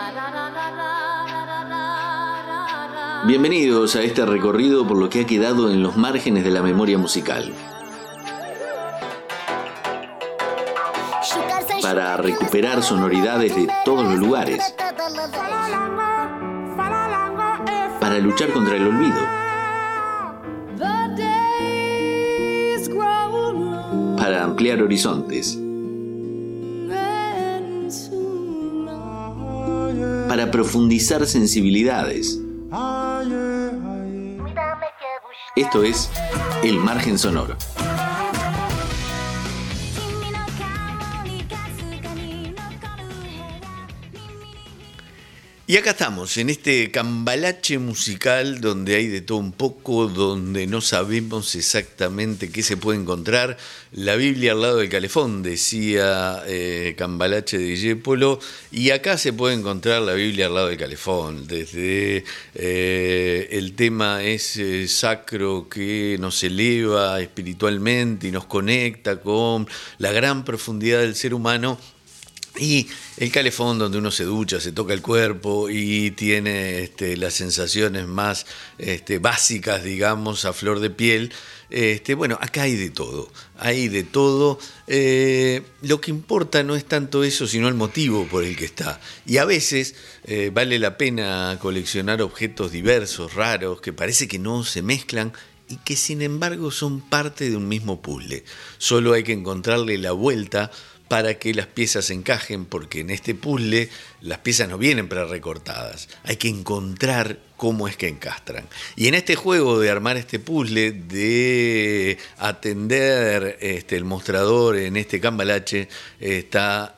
Bienvenidos a este recorrido por lo que ha quedado en los márgenes de la memoria musical. Para recuperar sonoridades de todos los lugares. Para luchar contra el olvido. Para ampliar horizontes. Para profundizar sensibilidades. Esto es El Margen Sonoro. Y acá estamos, en este cambalache musical donde hay de todo un poco, donde no sabemos exactamente qué se puede encontrar. La Biblia al lado del calefón, decía Cambalache de Discépolo, y acá se puede encontrar la Biblia al lado del calefón. Desde el tema es sacro que nos eleva espiritualmente y nos conecta con la gran profundidad del ser humano. Y el calefón donde uno se ducha, se toca el cuerpo y tiene las sensaciones más básicas, digamos, a flor de piel. Bueno, acá hay de todo, hay de todo. Lo que importa no es tanto eso, sino el motivo por el que está. Y a veces vale la pena coleccionar objetos diversos, raros, que parece que no se mezclan y que sin embargo son parte de un mismo puzzle. Solo hay que encontrarle la vuelta para que las piezas encajen, porque en este puzzle las piezas no vienen prerecortadas. Hay que encontrar cómo es que encastran. Y en este juego de armar este puzzle, de atender el mostrador en este cambalache, está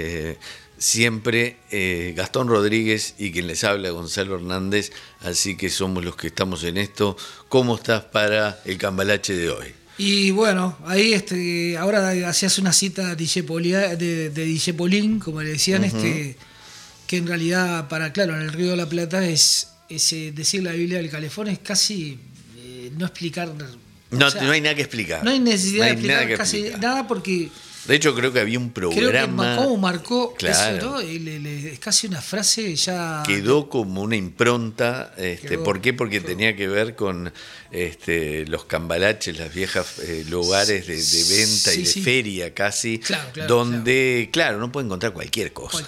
siempre Gastón Rodríguez y quien les habla, Gonzalo Hernández. Así que somos los que estamos en esto. ¿Cómo estás para el cambalache de hoy? Y bueno, ahí ahora hacías una cita de Discepolín, como le decían, Uh-huh. que en realidad, claro, en el Río de la Plata es decir la Biblia del calefón es casi no explicar. No hay nada que explicar. No hay necesidad de explicar nada casi explicar. nada porque... De hecho, creo que había un programa... Creo que cómo marcó claro, eso, ¿no? Es casi una frase ya... Quedó como una impronta. ¿Por qué? Porque quedó. tenía que ver con los cambalaches, las viejas lugares de venta y de feria casi, donde, claro, no puede encontrar cualquier cosa.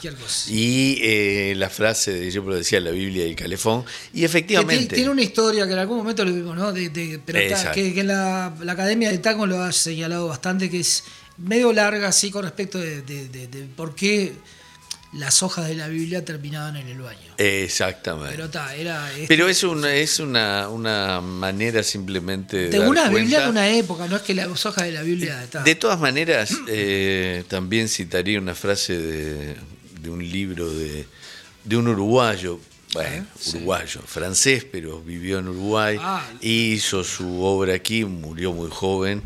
Y la frase de, yo decía, la Biblia y el calefón, y efectivamente... Tiene una historia que en algún momento lo vimos, ¿no? Pero que la Academia de Tango lo ha señalado bastante, que es medio larga, así, con respecto de por qué las hojas de la Biblia terminaban en el baño. Exactamente. Pero es una manera simplemente de una Biblia de una época, no es que las hojas de la Biblia... De todas maneras, también citaría una frase de un libro de un uruguayo, uruguayo, francés, pero vivió en Uruguay, hizo su obra aquí, murió muy joven,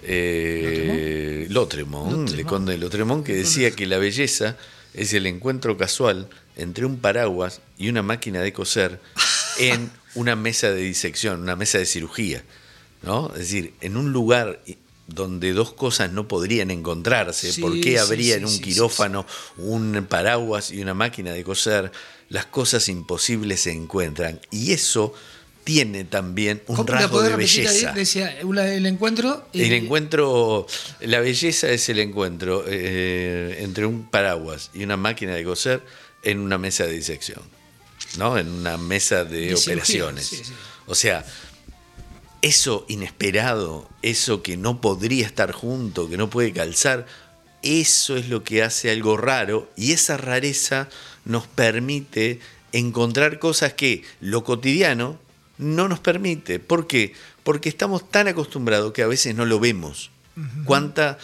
Lautréamont, el conde de Lautréamont, que decía que la belleza es el encuentro casual entre un paraguas y una máquina de coser en una mesa de disección, una mesa de cirugía, ¿no? Es decir, en un lugar donde dos cosas no podrían encontrarse, ¿por qué habría en un quirófano un paraguas y una máquina de coser? Las cosas imposibles se encuentran, y eso tiene también un rasgo de belleza. Decía, el encuentro... La belleza es el encuentro entre un paraguas y una máquina de coser en una mesa de disección, ¿no? En una mesa de operaciones. Sí. O sea, eso inesperado, eso que no podría estar junto, que no puede calzar, eso es lo que hace algo raro, y esa rareza nos permite encontrar cosas que lo cotidiano no nos permite. ¿Por qué? Porque estamos tan acostumbrados que a veces no lo vemos. Uh-huh. Cuánta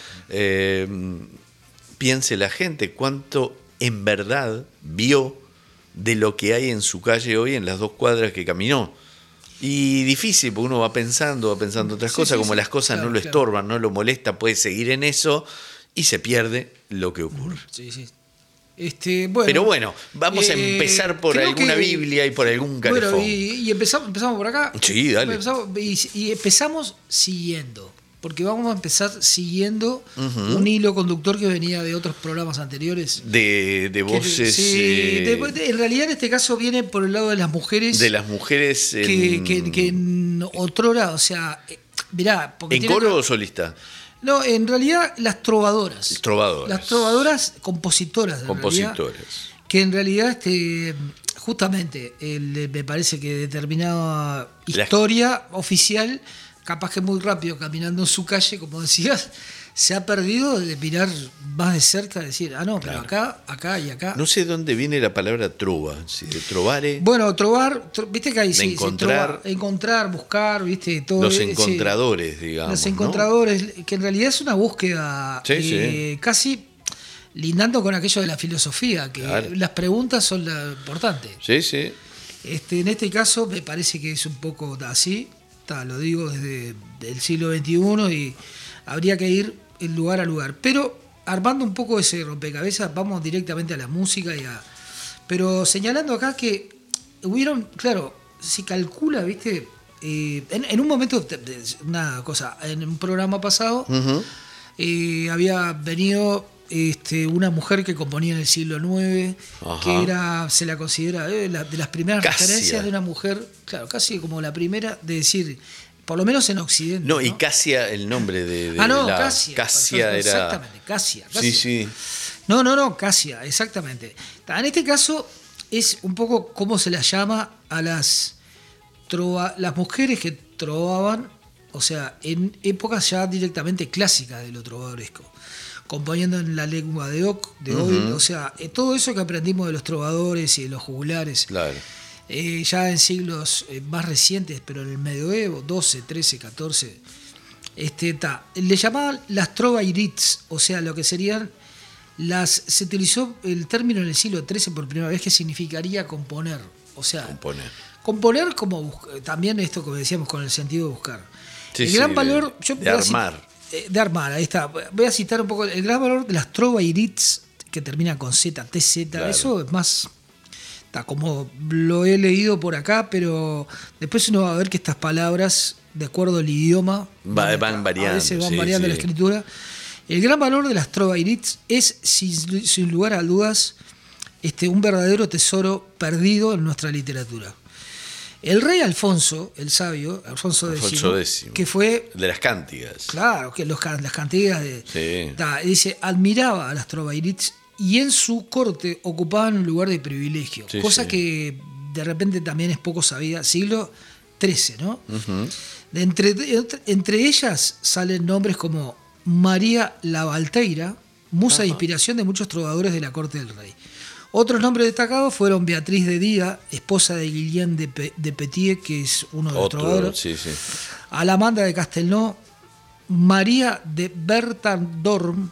piense la gente, cuánto en verdad vio de lo que hay en su calle hoy en las 2 cuadras que caminó. Y difícil, porque uno va pensando otras cosas, como las cosas no lo estorban, no lo molesta, puede seguir en eso y se pierde lo que ocurre. Sí. Bueno, pero bueno, vamos a empezar por alguna Biblia y por algún calefón. Bueno, y empezamos por acá. Sí, dale. Y empezamos siguiendo. porque vamos a empezar siguiendo un hilo conductor que venía de otros programas anteriores. De voces. En realidad en este caso viene por el lado de las mujeres. De las mujeres. Que en otrora, o sea, mirá. ¿En coro o solista? No, en realidad las trovadoras. Las trovadoras compositoras. Que en realidad justamente me parece que determinada historia oficial, capaz que muy rápido caminando en su calle, como decías, se ha perdido de mirar más de cerca, decir, no, pero acá y acá. No sé dónde viene la palabra trova, si de trovare. Bueno, trovar, viste que hay encontrar, buscar, viste, todo. Los encontradores, digamos. Los encontradores, ¿no? Que en realidad es una búsqueda casi lindando con aquello de la filosofía, que las preguntas son lo importante. Sí. En este caso me parece que es un poco así, lo digo desde el siglo XXI y habría que ir en lugar a lugar. Pero armando un poco ese rompecabezas, vamos directamente a la música pero señalando acá que hubieron, claro, se calcula, viste, en un momento, una cosa, en un programa pasado había venido una mujer que componía en el siglo IX, que se la considera de las primeras referencias de una mujer, claro, casi como la primera de decir, por lo menos en Occidente. No, y Casia, el nombre de Casia era. Exactamente, Casia. Sí. No, Casia, exactamente. En este caso es un poco cómo se las llama a las mujeres que trovaban, o sea, en épocas ya directamente clásicas de lo trovadoresco, componiendo en la lengua de hoy, o sea, todo eso que aprendimos de los trovadores y de los jugulares. Claro. Ya en siglos más recientes, pero en el medioevo, 12, 13, 14, le llamaban las trovairits, o sea, lo que serían se utilizó el término en el siglo XIII por primera vez, que significaría componer, o sea, componer como también esto que decíamos con el sentido de buscar. El gran valor de armar. De armar, ahí está. Voy a citar un poco el gran valor de las trovairits, que terminan con Z, TZ, claro. Eso es más, como lo he leído por acá, pero después uno va a ver que estas palabras, de acuerdo al idioma, van variando. A veces van variando la escritura. El gran valor de las trovairits es, sin lugar a dudas, un verdadero tesoro perdido en nuestra literatura. El rey Alfonso, el sabio, Alfonso X, que fue... de las cántigas. Claro, que las cántigas dice, admiraba a las trovairits y en su corte ocupaban un lugar de privilegio, cosa que de repente también es poco sabida, siglo XIII, ¿no? Entre ellas salen nombres como María la Valteira, musa de inspiración de muchos trovadores de la corte del rey. Otros nombres destacados fueron Beatriz de Día, esposa de Guillén de Petier, que es uno de los trovadores, Alamanda de Castelnau, María de Bertandorn,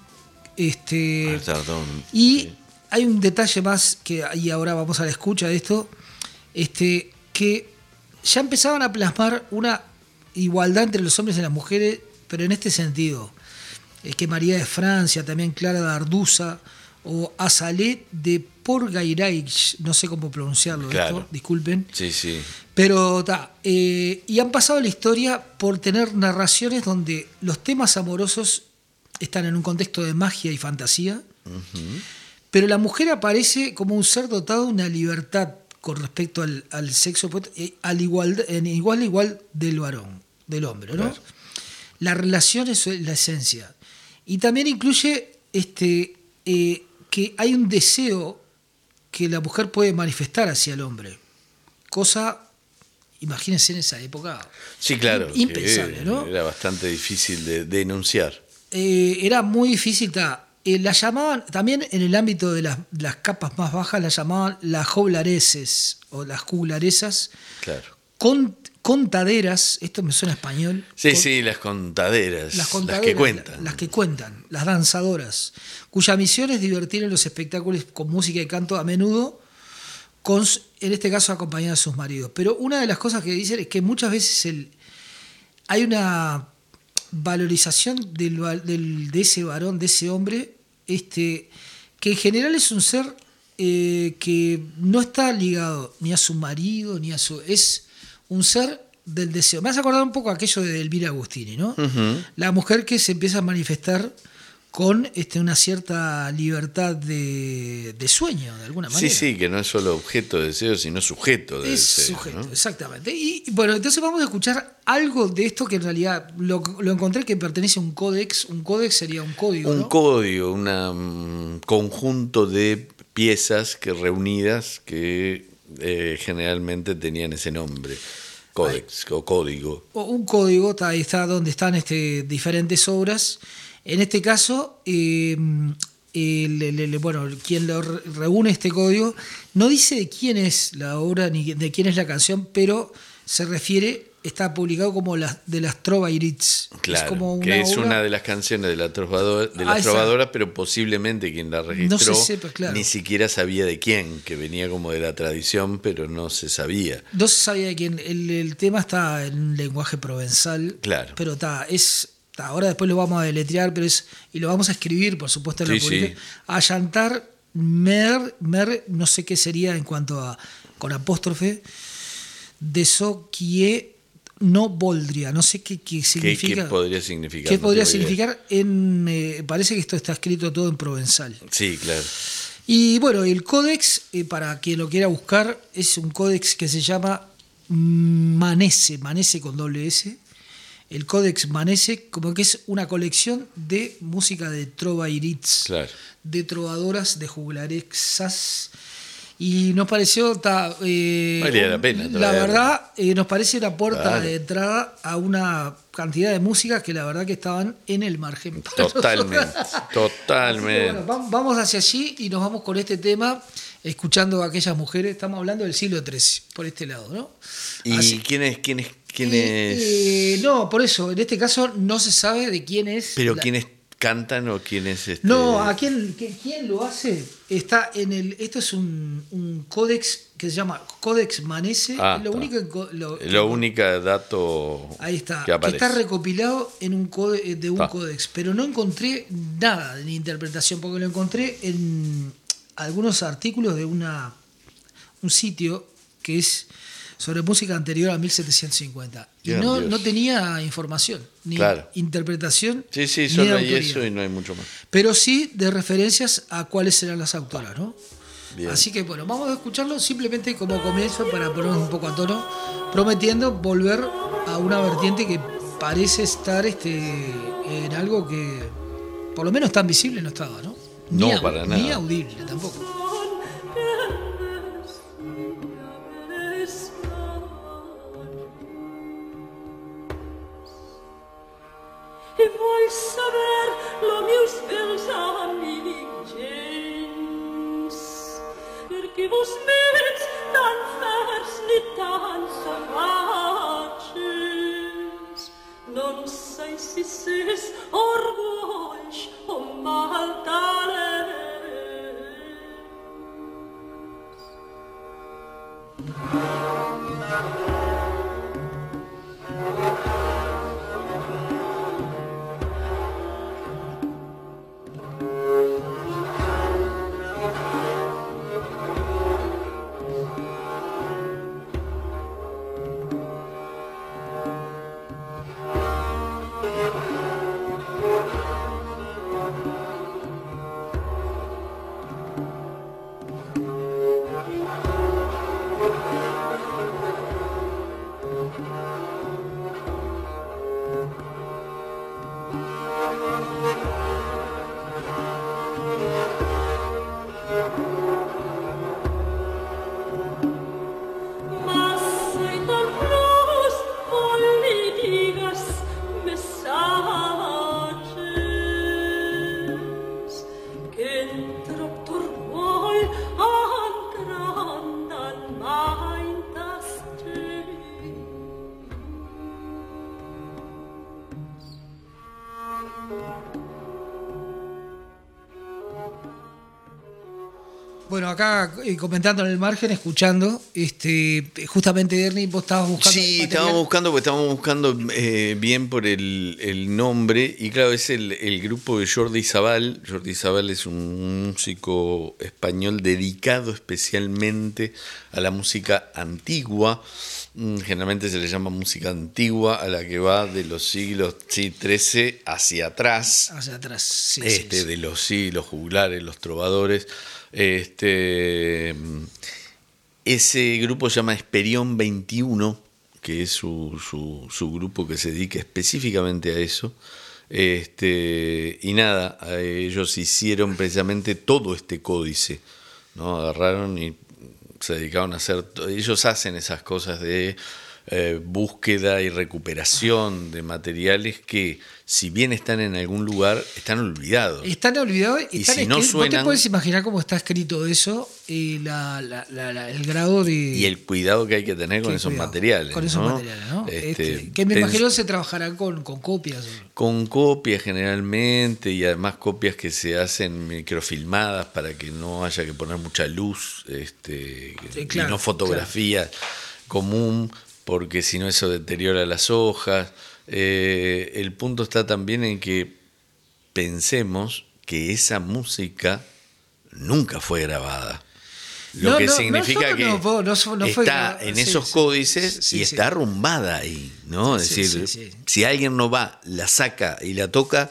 y hay un detalle más, y ahora vamos a la escucha de esto, que ya empezaban a plasmar una igualdad entre los hombres y las mujeres, pero en este sentido, que María de Francia, también Clara de Arduza, o Azalet de Porgairaich, no sé cómo pronunciarlo, esto, disculpen. Pero y han pasado la historia por tener narraciones donde los temas amorosos están en un contexto de magia y fantasía, pero la mujer aparece como un ser dotado de una libertad con respecto al sexo, en igual del varón, del hombre, ¿no? Claro. La relación es la esencia. Y también incluye que hay un deseo que la mujer puede manifestar hacia el hombre. Cosa, imagínense en esa época, impensable, ¿no? Era bastante difícil de denunciar. Era muy difícil. La llamaban, también en el ámbito de las capas más bajas, la llamaban las joglareses o las juglaresas. Claro. Contaderas, esto me suena español. Las contaderas. Las que cuentan. Las que cuentan, las danzadoras, cuya misión es divertir en los espectáculos con música y canto, a menudo, en este caso acompañadas de sus maridos. Pero una de las cosas que dicen es que muchas veces hay una valorización de ese varón, de ese hombre, que en general es un ser que no está ligado ni a su marido, ni a su... Es un ser del deseo. Me hace acordar un poco aquello de Elvira Agustini, ¿no? Ujú. La mujer que se empieza a manifestar con una cierta libertad de sueño, de alguna manera. Sí, que no es solo objeto de deseo, sino sujeto de Es deseo. sujeto, ¿no? exactamente. Y bueno, entonces vamos a escuchar algo de esto que en realidad lo encontré que pertenece a un códex. Un códex sería un código, Un ¿no? código, un conjunto de piezas que reunidas que generalmente tenían ese nombre, códex o código. O un código, ahí está donde están diferentes obras. En este caso, bueno, quien lo reúne este código no dice de quién es la obra ni de quién es la canción, pero se refiere, está publicado como de las Trovairits. Claro, es como una que es obra, una de las canciones de las trovadoras, esa. pero posiblemente quien la registró No se sepa, claro. ni siquiera sabía de quién, que venía como de la tradición, pero no se sabía. No se sabía de quién. El tema está en un lenguaje provenzal, Claro. pero ahora después lo vamos a deletrear, y lo vamos a escribir, por supuesto, en la Sí, publicación. sí. Allantar mer, no sé qué sería en cuanto a, con apóstrofe, de so kie no voldria, no sé qué significa. ¿Qué podría significar? ¿Qué No podría tengo idea. significar? Parece que esto está escrito todo en provenzal. Sí, claro. Y bueno, el códex, para quien lo quiera buscar, es un códex que se llama Manesse con doble S. El Códex Manesse, como que es una colección de música de trovairits, Claro. de trovadoras, de juglarexas. Y nos pareció, Valía la pena la traerlo. verdad, nos parece una puerta Claro. de entrada a una cantidad de músicas que la verdad que estaban en el margen. para Totalmente, nosotras. totalmente. Así que, bueno, vamos hacia allí y nos vamos con este tema, escuchando a aquellas mujeres. Estamos hablando del siglo XIII, por este lado, ¿no? ¿Y Así- quién es? no, por eso, en este caso no se sabe de quién es. ¿Pero quiénes cantan o quién es No, ¿a quién lo hace? Está en esto es un códex que se llama Códex Manesse. Ah, lo está. único Lo único dato ahí está, que que aparece. está recopilado en un de un Ah. códex, pero no encontré nada de interpretación, porque lo encontré en algunos artículos de un sitio que es sobre música anterior a 1750. Y Gran Dios. no tenía información, ni Claro. interpretación, Sí, ni solo de hay autoría. eso y no hay mucho más. Pero sí de referencias a cuáles serán las autoras, ¿no? Bien. Así que bueno, vamos a escucharlo simplemente como comienzo para ponernos un poco a tono, prometiendo volver a una vertiente que parece estar en algo que por lo menos tan visible no estaba, ¿no? No, para nada. Ni audible tampoco. E vuoi saber lo meus pensaments perché vos mets tan fers ni tan sagaces non sei si ses orgulls o mal Bueno, acá comentando en el margen, escuchando, justamente Ernie, vos estabas buscando. Sí, estábamos buscando bien por el nombre, y claro, es el grupo de Jordi Sabal. Jordi Sabal es un músico español dedicado especialmente a la música antigua. Generalmente se le llama música antigua a la que va de los siglos XIII hacia atrás. Hacia atrás, sí. De los juglares, los trovadores. Ese grupo se llama Esperión 21, que es su grupo que se dedica específicamente a eso. Y nada, ellos hicieron precisamente todo este códice, ¿no? Agarraron y se dedicaron a hacer. Ellos hacen esas cosas de búsqueda y recuperación de materiales que, si bien están en algún lugar, están olvidados. Están olvidados y si no suenan. Vos te puedes imaginar cómo está escrito eso y el grado de. Y el cuidado que hay que tener con esos materiales. Con esos materiales, ¿no? Que me imagino se trabajarán con copias. Con copias generalmente, y además copias que se hacen microfilmadas para que no haya que poner mucha luz, y no fotografía común, porque si no eso deteriora las hojas. El punto está también en que pensemos que esa música nunca fue grabada. Lo que significa que está en esos códices y está arrumbada ahí, ¿no? Es decir, si alguien no va, la saca y la toca,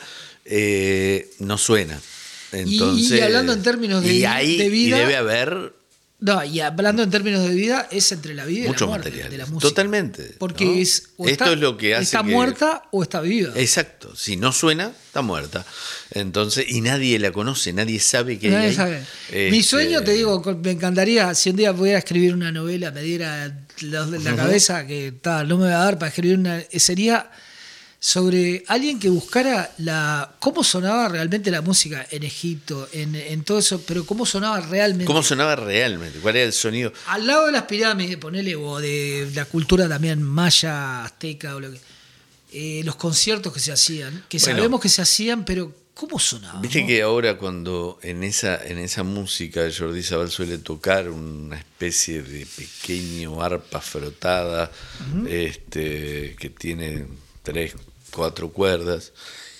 no suena. Entonces, y hablando en términos de vida. Y debe haber. No, y hablando en términos de vida, es entre la vida y la muerte de la música. Totalmente. Porque ¿no? Esto es lo que hace está muerta o está viva. Exacto. Si no suena, está muerta. Entonces, y nadie la conoce, nadie sabe que nadie hay. Sabe. Mi sueño, te digo, me encantaría, si un día pudiera escribir una novela, me diera la cabeza que no me va a dar para escribir sería sobre alguien que buscara cómo sonaba realmente la música en Egipto, en todo eso, pero cómo sonaba realmente. ¿Cómo sonaba realmente? ¿Cuál era el sonido? Al lado de las pirámides, ponele, o de la cultura también maya, azteca, o lo que, los conciertos que se hacían, que sabemos que se hacían, pero ¿cómo sonaba? Viste, ¿no? Que ahora cuando en esa música Jordi Sabal suele tocar una especie de pequeño arpa frotada, que tiene 3, 4 cuerdas,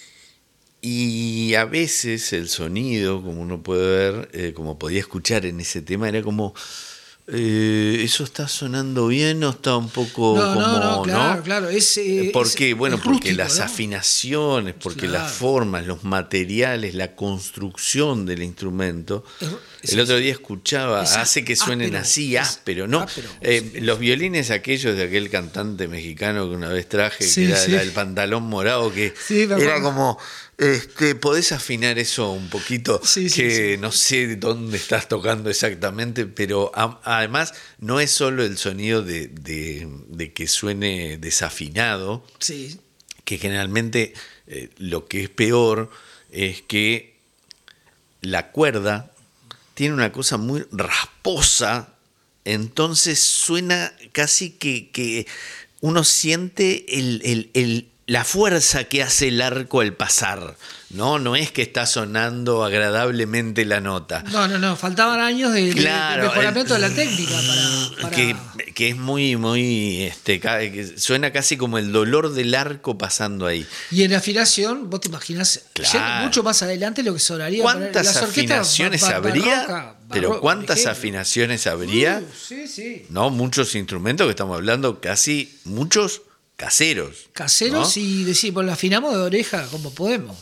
y a veces el sonido, como uno puede ver, como podía escuchar en ese tema, era como ¿eso está sonando bien o está un poco claro. ¿Por qué? Bueno, es porque rústico, las afinaciones, porque las formas, los materiales, la construcción del instrumento. El otro día escuchaba, hace que suenen así, áspero, ¿no? Los violines aquellos de aquel cantante mexicano que una vez traje, que era el pantalón morado, que era como... podés afinar eso un poquito, no sé dónde estás tocando exactamente, pero además no es solo el sonido de que suene desafinado, que generalmente lo que es peor es que la cuerda tiene una cosa muy rasposa, entonces suena casi que uno siente la fuerza que hace el arco al pasar, no es que está sonando agradablemente la nota. No, faltaban años de mejoramiento de la técnica para... Que es muy, muy, que suena casi como el dolor del arco pasando ahí. Y en afinación, vos te imaginás, mucho más adelante lo que sonaría. ¿Cuántas afinaciones habría? Pero ¿cuántas afinaciones habría? Sí. No, muchos instrumentos que estamos hablando, casi muchos caseros, ¿no? Y decir, pues lo afinamos de oreja como podemos.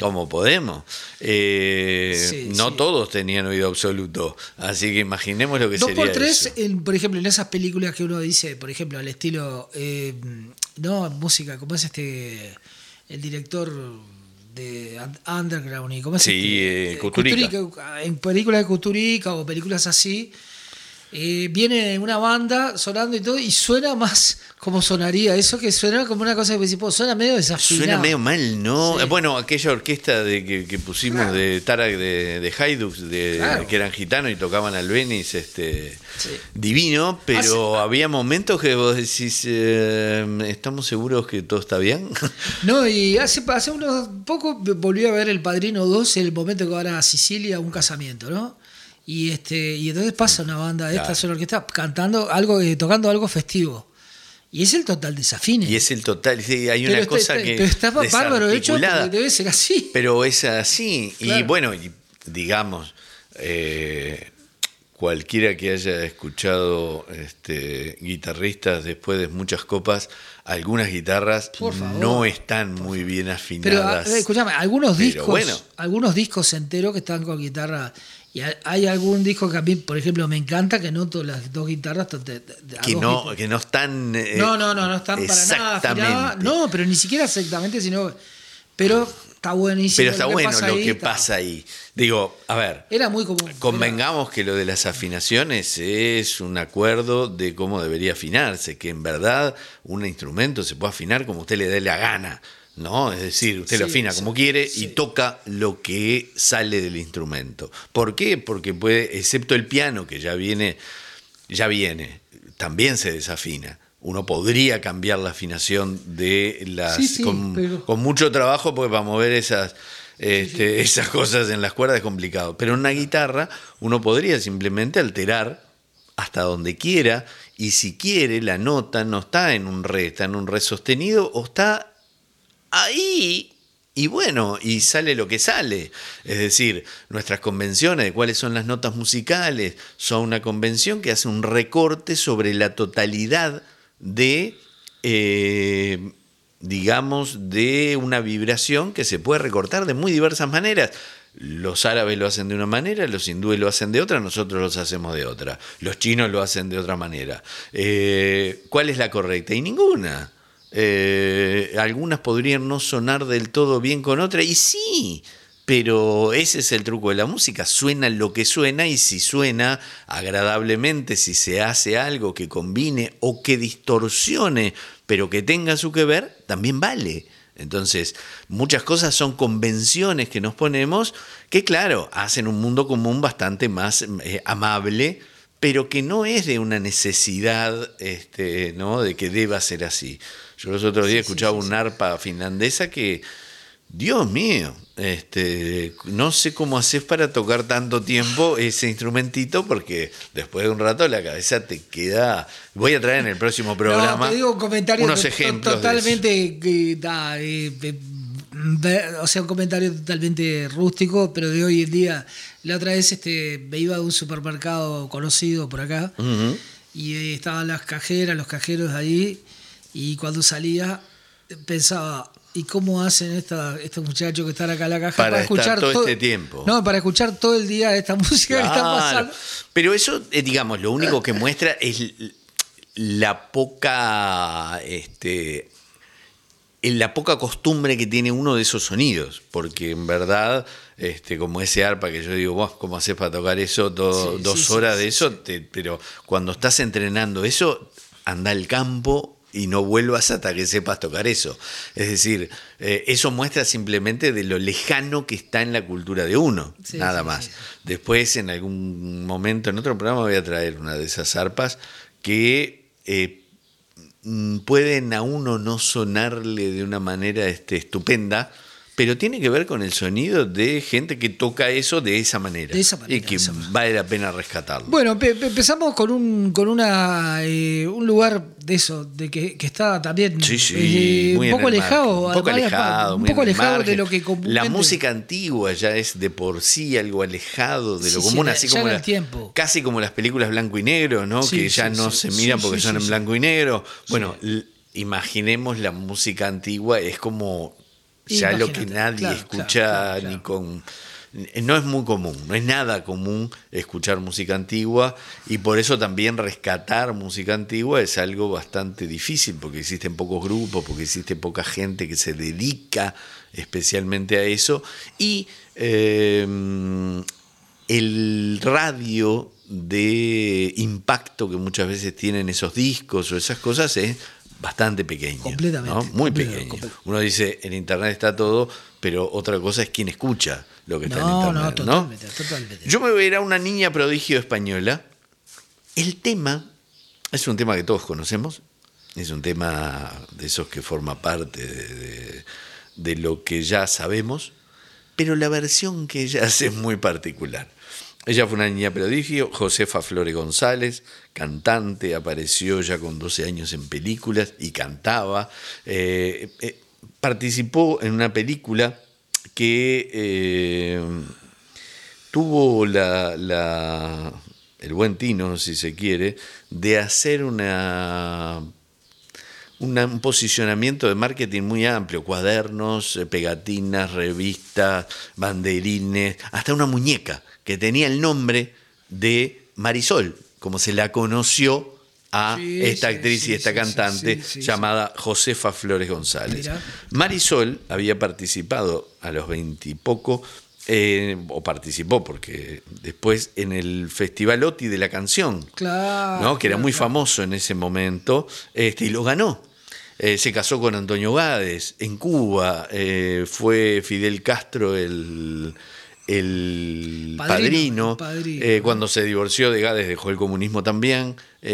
No todos tenían oído absoluto, así que imaginemos lo que sería 2x3, eso. Por ejemplo, en esas películas que uno dice, por ejemplo, al estilo, música, ¿cómo es el director de Underground? ¿Y cómo es Kusturica. En películas de Kusturica o películas así, viene una banda sonando y todo, y suena más como sonaría eso, que suena como una cosa que suena medio desafinado. Suena medio mal, ¿no? Bueno, aquella orquesta que pusimos de Tarak de Hayduk, que eran gitanos y tocaban al Albéniz, divino, pero había momentos que vos decís, ¿estamos seguros que todo está bien? No, y hace unos poco volví a ver El Padrino 2, el momento que van a Sicilia a un casamiento, ¿no? Y entonces pasa una banda de Claro. esta sola orquesta cantando algo, tocando algo festivo. Y es el total desafine. Y es el total, sí, hay Pero una cosa que pero está bárbaro hecho porque desarticulada, debe ser así. pero es así. Claro. Y bueno, digamos, cualquiera que haya escuchado guitarristas después de muchas copas, algunas guitarras Por favor, no están muy bien Pero afinadas. escúchame, algunos Pero algunos discos enteros que están con guitarra. Y hay algún disco que a mí, por ejemplo, me encanta, que noto las dos guitarras. que no están No están para nada exactamente. afinadas. No, pero ni siquiera exactamente, sino. Pero está buenísimo. Pero está bueno pasa lo ahí, que está. pasa ahí. Digo, a ver, Era muy común. convengamos que lo de las afinaciones es un acuerdo de cómo debería afinarse, que en verdad un instrumento se puede afinar como usted le dé la gana, ¿no? Es decir, usted lo Sí, afina sí, como quiere sí. y toca lo que sale del instrumento. ¿Por qué? Porque puede, excepto el piano, que ya viene, también se desafina. Uno podría cambiar la afinación de las Sí, pero- con mucho trabajo, porque para mover esas cosas en las cuerdas es complicado. Pero en una guitarra uno podría simplemente alterar hasta donde quiera, y si quiere la nota no está en un re, está en un re sostenido o está ahí, y bueno, y sale lo que sale. Es decir, nuestras convenciones de cuáles son las notas musicales son una convención que hace un recorte sobre la totalidad de, digamos, de una vibración que se puede recortar de muy diversas maneras. Los árabes lo hacen de una manera, los hindúes lo hacen de otra, nosotros los hacemos de otra. Los chinos lo hacen de otra manera. ¿Cuál es la correcta? Y ninguna. Algunas podrían no sonar del todo bien con otra, y sí, pero ese es el truco de la música, suena lo que suena, y si suena agradablemente, si se hace algo que combine o que distorsione, pero que tenga su que ver, también vale. Entonces, muchas cosas son convenciones que nos ponemos que, claro, hacen un mundo común bastante más amable, pero que no es de una necesidad, ¿no?, de que deba ser así. Yo los otros días escuchaba un arpa finlandesa que, Dios mío, no sé cómo haces para tocar tanto tiempo ese instrumentito, porque después de un rato la cabeza te queda. Voy a traer en el próximo programa No, te digo un comentario unos ejemplos totalmente o sea, un comentario totalmente rústico, pero de hoy en día. La otra vez me iba de un supermercado conocido por acá, Uh-huh. y estaban las cajeras, los cajeros ahí, y cuando salía pensaba, ¿y cómo hacen estos muchachos que están acá en la caja Para escuchar estar todo este tiempo? No, para escuchar todo el día esta música que está Claro. pasando. Pero eso, digamos, lo único que muestra es la poca, la poca costumbre que tiene uno de esos sonidos, porque en verdad, como ese arpa que yo digo, vos, ¿cómo haces para tocar eso? Sí, 2 sí, horas sí, de eso, pero cuando estás entrenando eso, anda al campo y no vuelvas hasta que sepas tocar eso. Es decir, eso muestra simplemente de lo lejano que está en la cultura de uno, Sí, nada sí, más. sí. Después, en algún momento, en otro programa, voy a traer una de esas arpas que pueden a uno no sonarle de una manera estupenda, pero tiene que ver con el sonido de gente que toca eso de esa manera. De esa manera, y que de esa manera. vale la pena rescatarlo. Bueno, empezamos con un lugar de eso, de que está también Sí, muy un poco en el margen, alejado, un poco alejado, un muy poco en el alejado de margen. lo que comúnmente. La música antigua ya es de por sí algo alejado de lo Sí, común, sí, así ya como en el tiempo. casi como las películas blanco y negro, ¿no? Sí, que ya sí, no sí, se miran sí, porque sí, son sí, en sí. blanco y negro. Bueno, imaginemos la música antigua, es como ya lo que Imagínate, nadie claro, escucha claro. ni con. No es muy común, no es nada común escuchar música antigua, y por eso también rescatar música antigua es algo bastante difícil, porque existen pocos grupos, porque existe poca gente que se dedica especialmente a eso, y el radio de impacto que muchas veces tienen esos discos o esas cosas es bastante pequeño, Completamente, ¿no? Muy completamente, pequeño. Uno dice, en internet está todo, pero otra cosa es quién escucha lo que está en internet, totalmente, ¿no? totalmente. Yo me voy a ir a una niña prodigio española. El tema es un tema que todos conocemos, es un tema de esos que forma parte de lo que ya sabemos, pero la versión que ella hace es muy particular. Ella fue una niña prodigio. Josefa Flores González, cantante, apareció ya con 12 años en películas y cantaba. Participó en una película que tuvo el buen tino, si se quiere, de hacer un posicionamiento de marketing muy amplio, cuadernos, pegatinas, revistas, banderines, hasta una muñeca que tenía el nombre de Marisol, como se la conoció a esta actriz y esta cantante llamada Josefa Flores González. Mirá. Marisol había participado a los 20 y poco, o participó porque después en el Festival OTI de la Canción, claro, ¿no? Que era muy famoso en ese momento, y lo ganó. Se casó con Antonio Gades en Cuba, fue Fidel Castro el padrino. Cuando se divorció de Gades dejó el comunismo también.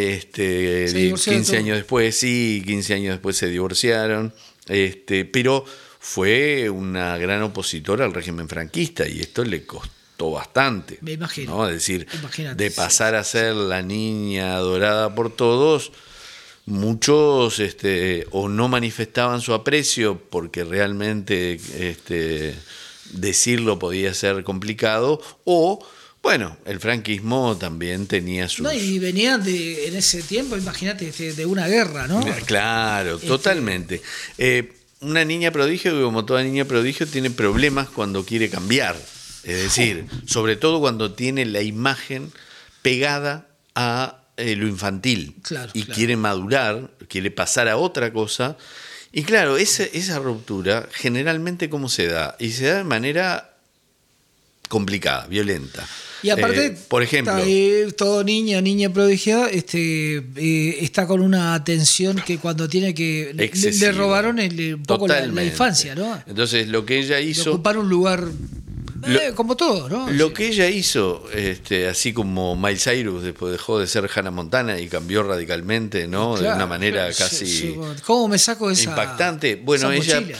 15 años después, 15 años después se divorciaron. Pero fue una gran opositora al régimen franquista y esto le costó bastante. Me imagino. ¿No? Es decir, de pasar a ser la niña adorada por todos, muchos o no manifestaban su aprecio porque realmente decirlo podía ser complicado, o bueno, el franquismo también tenía sus... No, y venían en ese tiempo, imagínate, de una guerra, ¿no? Claro, totalmente. Una niña prodigio, como toda niña prodigio, tiene problemas cuando quiere cambiar. Es decir, sobre todo cuando tiene la imagen pegada a lo infantil. Claro, quiere madurar, quiere pasar a otra cosa. Y claro, esa ruptura generalmente ¿cómo se da? Y se da de manera complicada, violenta. Y aparte, por ejemplo, todo niña prodigio está con una atención que cuando tiene que... Le robaron un poco la infancia, ¿no? Entonces lo que ella hizo... Ocupar un lugar... como todo, ¿no? Lo que ella hizo, así como Miley Cyrus después dejó de ser Hannah Montana y cambió radicalmente, ¿no? Claro, de una manera casi ¿cómo me saco esa impactante? Bueno, ella mochila,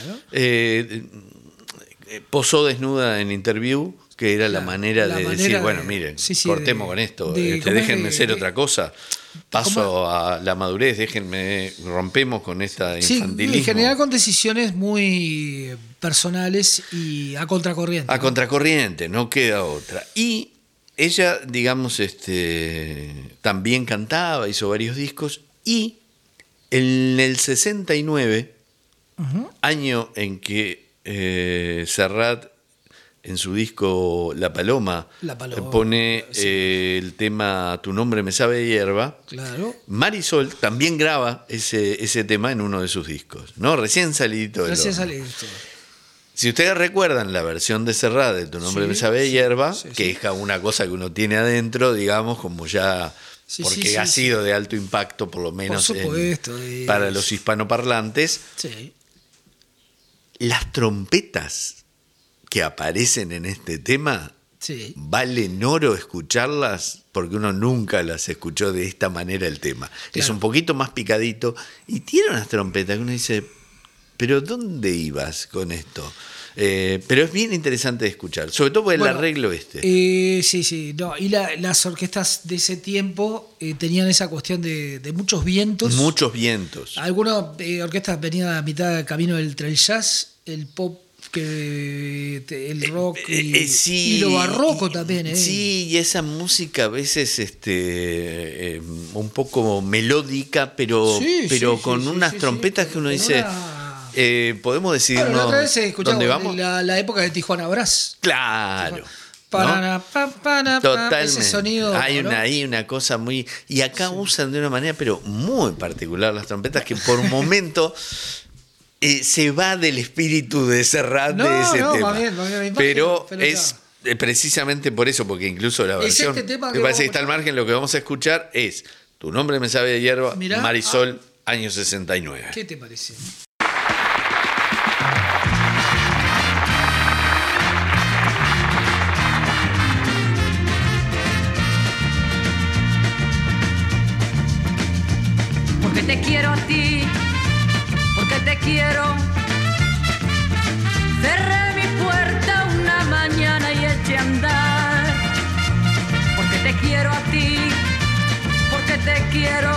¿no? Posó desnuda en Interview, que era la manera de decir, bueno, miren, cortemos con esto, déjenme ser otra cosa, paso a la madurez, rompemos con esta infantilismo. En general con decisiones muy personales y a contracorriente. A contracorriente, no queda otra. Y ella, digamos, también cantaba, hizo varios discos, y en el 69, año en que Serrat en su disco La Paloma pone el tema Tu nombre me sabe de hierba. Claro. Marisol también graba ese tema en uno de sus discos, ¿no? Recién salidito. Si ustedes recuerdan la versión de Serrat de Tu nombre me sabe de hierba, que es una cosa que uno tiene adentro, digamos, como ya... porque ha sido de alto impacto, por lo menos por supuesto, para los hispanoparlantes. Sí. Las trompetas que aparecen en este tema, valen oro escucharlas porque uno nunca las escuchó de esta manera el tema. Claro. Es un poquito más picadito y tiene unas trompetas que uno dice, pero ¿dónde ibas con esto? Pero es bien interesante de escuchar, sobre todo por el arreglo no, y las orquestas de ese tiempo tenían esa cuestión de muchos vientos. Muchos vientos. Algunas orquestas venían a mitad del camino entre el jazz, el pop, el rock y lo barroco también. Sí, y esa música a veces un poco melódica, pero con unas trompetas que uno dice... podemos decirnos la otra vez dónde vamos. La época de Tijuana Brass. Claro. Totalmente. Ese sonido. Hay una cosa muy... Y acá usan de una manera pero muy particular las trompetas que por un momento... se va del espíritu de Serrat de ese tema. Va bien, pero es precisamente por eso, porque incluso la versión me parece que está al margen. Lo que vamos a escuchar es Tu nombre me sabe de hierba, Marisol, año 69. ¿Qué te parece? Porque te quiero a ti, porque te quiero. Cerré mi puerta una mañana y eché a andar quiero a ti, porque te quiero.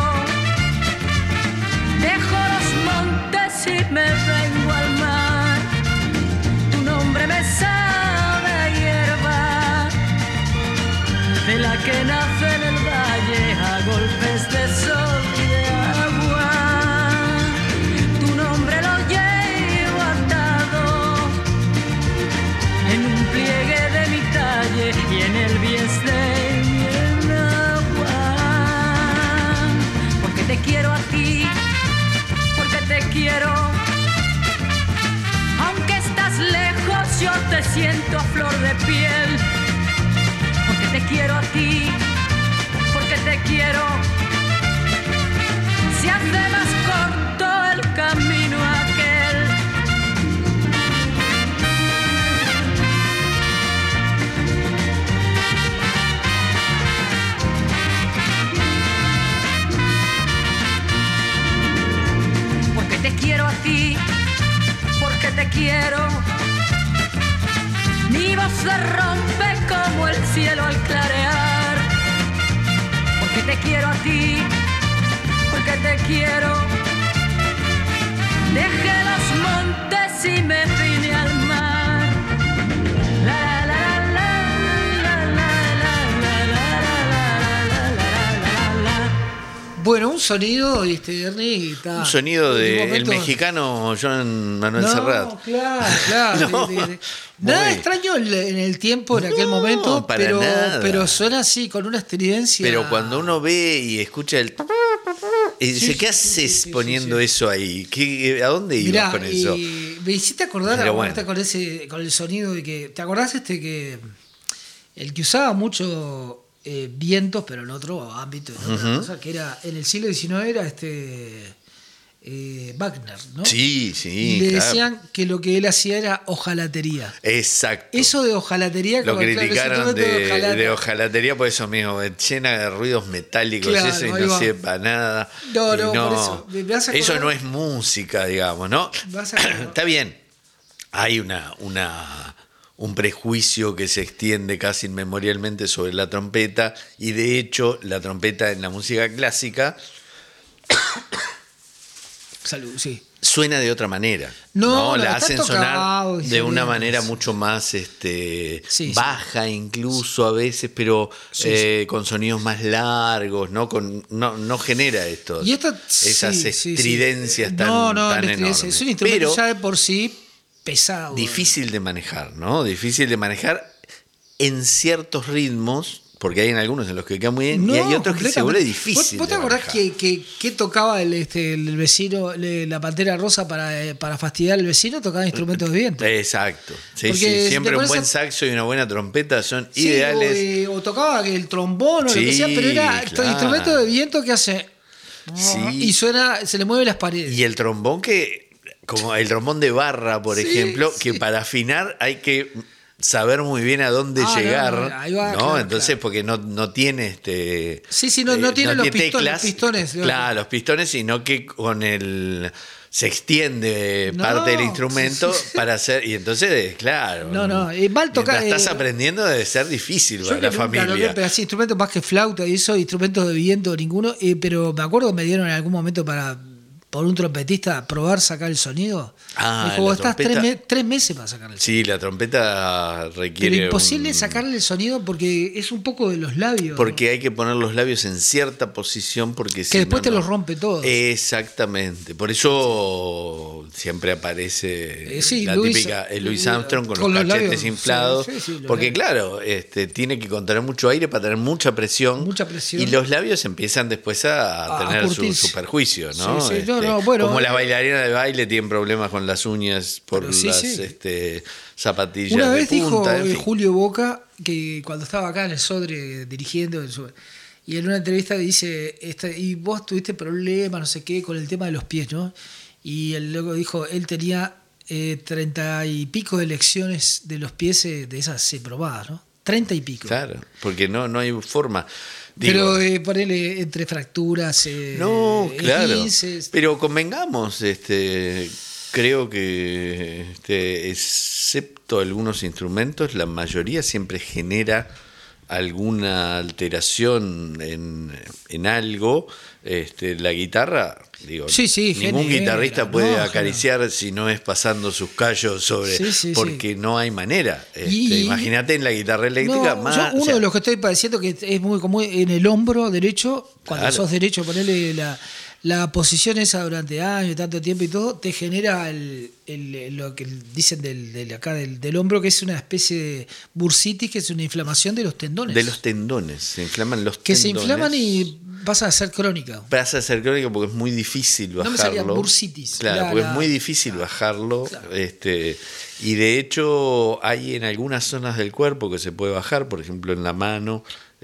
Dejo los montes y me vengo al mar. Tu nombre me sabe a hierba, de la que nace en el valle a golpes de sol y de agua. Tu nombre lo llevo atado en un pliegue de mi talle y en el bies de mi agua. Porque te quiero a ti, porque te quiero. Aunque estás lejos, yo te siento a flor de piel. Porque te quiero a ti, porque te quiero. Se hace más corto el camino aquel. Porque te quiero a ti, porque te quiero. Mi voz se rompe como el cielo al clarear. Porque te quiero a ti, porque te quiero. Dejé los montes y me vine al mar. La la la la la la la la la. Bueno, un sonido, Ernie, está. Un sonido En del momento- mexicano Joan Manuel Serrat. Claro. No, Nada muy- extraño en el tiempo, en aquel No, momento, para nada. pero suena así, con una estridencia. Pero cuando uno ve y escucha el... Y dice, ¿qué haces poniendo eso ahí? ¿A dónde ibas Mirá, con eso? y me hiciste acordar Pero ahorita bueno. con el sonido de que. ¿Te acordás que el que usaba mucho vientos, pero en otro ámbito, en otra cosa, que era en el siglo XIX era Wagner, ¿no? Sí, Y le claro. decían que lo que él hacía era ojalatería. Exacto. Eso de ojalatería, Lo como, claro, ese criticaron instrumento de hojalata. hojalatería por eso mismo, llena de ruidos metálicos Claro, eso y ahí no va. sirve para nada. No, Y por eso. Me hace eso acordar- no es música, digamos, ¿no? Me hace acordar. Está bien. Hay un prejuicio que se extiende casi inmemorialmente sobre la trompeta y de hecho la trompeta en la música clásica Salud, sí. suena de otra manera. No, la está hacen tocado, sonar de una sí. manera mucho más Sí. baja incluso a veces, pero Sí. con sonidos más largos, no genera esto, Y esto, esas sí, sí. estridencias tan, no, tan la estridencia. enormes. Es un instrumento Pero ya de por sí pesado. difícil de manejar, ¿no? Difícil de manejar en ciertos ritmos, porque hay en algunos en los que queda muy bien, No, y hay otros que se vuelve completamente. difícil. ¿Vos te de acordás manejar. que tocaba el vecino, la Pantera Rosa para fastidiar al vecino? Tocaba instrumentos de viento. Exacto. Sí, Porque sí, si siempre te un pones buen a- saxo y una buena trompeta son Sí, ideales. o tocaba el trombón o lo que Sí, sea, pero era claro. instrumento de viento que hace. Sí. Y suena, se le mueven las paredes. Y el trombón como el trombón de barra, por Sí, ejemplo, sí. que para afinar hay que saber muy bien a dónde Ah, no, llegar, no, ahí va, ¿no? claro, Entonces, claro. porque no tiene Sí, no tiene los pistones. Claro, los pistones, sino que con se extiende No, parte del instrumento sí, sí. para hacer. Y entonces, claro. No, mal tocar. mientras estás aprendiendo, debe ser difícil Yo para que la nunca familia. logré, pero así instrumentos más que flauta y eso, instrumentos de viento ninguno, pero me acuerdo que me dieron en algún momento por un trompetista probar sacar el sonido. Ah, me dijo, la vos estás trompeta. 3 meses para sacar el sonido. Sí, la trompeta requiere. Pero imposible sacarle el sonido porque es un poco de los labios. Porque hay que poner los labios en cierta posición porque que después te los rompe todos. Exactamente. Por eso siempre aparece Sí, la Louis- típica Louis Armstrong con con los los cachetes labios, inflados. sí, los porque labios. claro, tiene que contener mucho aire para tener mucha presión. Mucha presión. Y los labios empiezan después a tener curtirse. su perjuicio, ¿no? Sí, sí. No, bueno, como la bailarina de baile tienen problemas con las uñas por Pero sí, las sí. zapatillas Una de vez dijo punta. En fin. Julio Boca que cuando estaba acá en el Sodre dirigiendo, y en una entrevista dice, y vos tuviste problemas, no sé qué, con el tema de los pies, ¿no? Y el loco dijo, él tenía 30 y pico de lecciones de los pies de esas probadas, ¿no? 30 y pico. Claro, porque no hay forma. Pero ponele entre fracturas, No, claro. esguinces. Pero convengamos, creo que excepto algunos instrumentos, la mayoría siempre genera alguna alteración en algo, la guitarra, digo, ningún guitarrista puede acariciar si no es pasando sus callos sobre, porque no hay manera. Imagínate en la guitarra eléctrica más. Uno de los que estoy padeciendo que es muy común en el hombro derecho, cuando sos derecho, ponerle la posición esa durante años, tanto tiempo y todo, te genera lo que dicen del hombro, que es una especie de bursitis, que es una inflamación de los tendones. De los tendones, se inflaman los tendones. Que se inflaman y pasa a ser crónica. Pasa a ser crónica porque es muy difícil bajarlo. No me salía bursitis. Claro, porque es muy difícil bajarlo. Claro. Y de hecho hay en algunas zonas del cuerpo que se puede bajar, por ejemplo en la mano,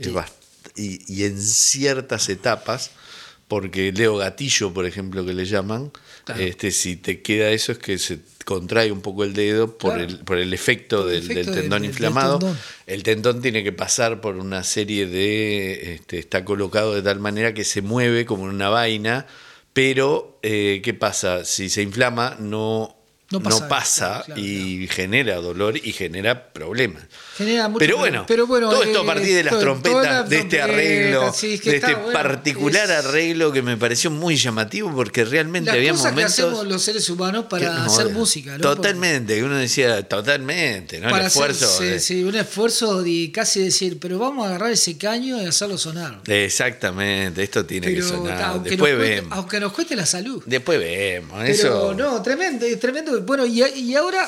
y en ciertas etapas. Porque Leo Gatillo, por ejemplo, que le llaman, claro. Si te queda eso es que se contrae un poco el dedo por el efecto del tendón inflamado. Del tendón. El tendón tiene que pasar por una serie de... está colocado de tal manera que se mueve como en una vaina, pero ¿qué pasa? Si se inflama no pasa claro, y genera dolor y genera problemas. Genera mucho pero bueno, todo esto a partir de las trompetas, de este arreglo, de este particular arreglo que me pareció muy llamativo porque realmente había momentos... Las cosas que hacemos los seres humanos para hacer música, ¿no? Totalmente, uno decía, totalmente, ¿no? Para el esfuerzo. Un esfuerzo de casi decir, pero vamos a agarrar ese caño y hacerlo sonar. Exactamente, esto tiene que sonar. Después vemos. Aunque nos cueste la salud. Después vemos. Pero eso... no, tremendo. Bueno, y ahora,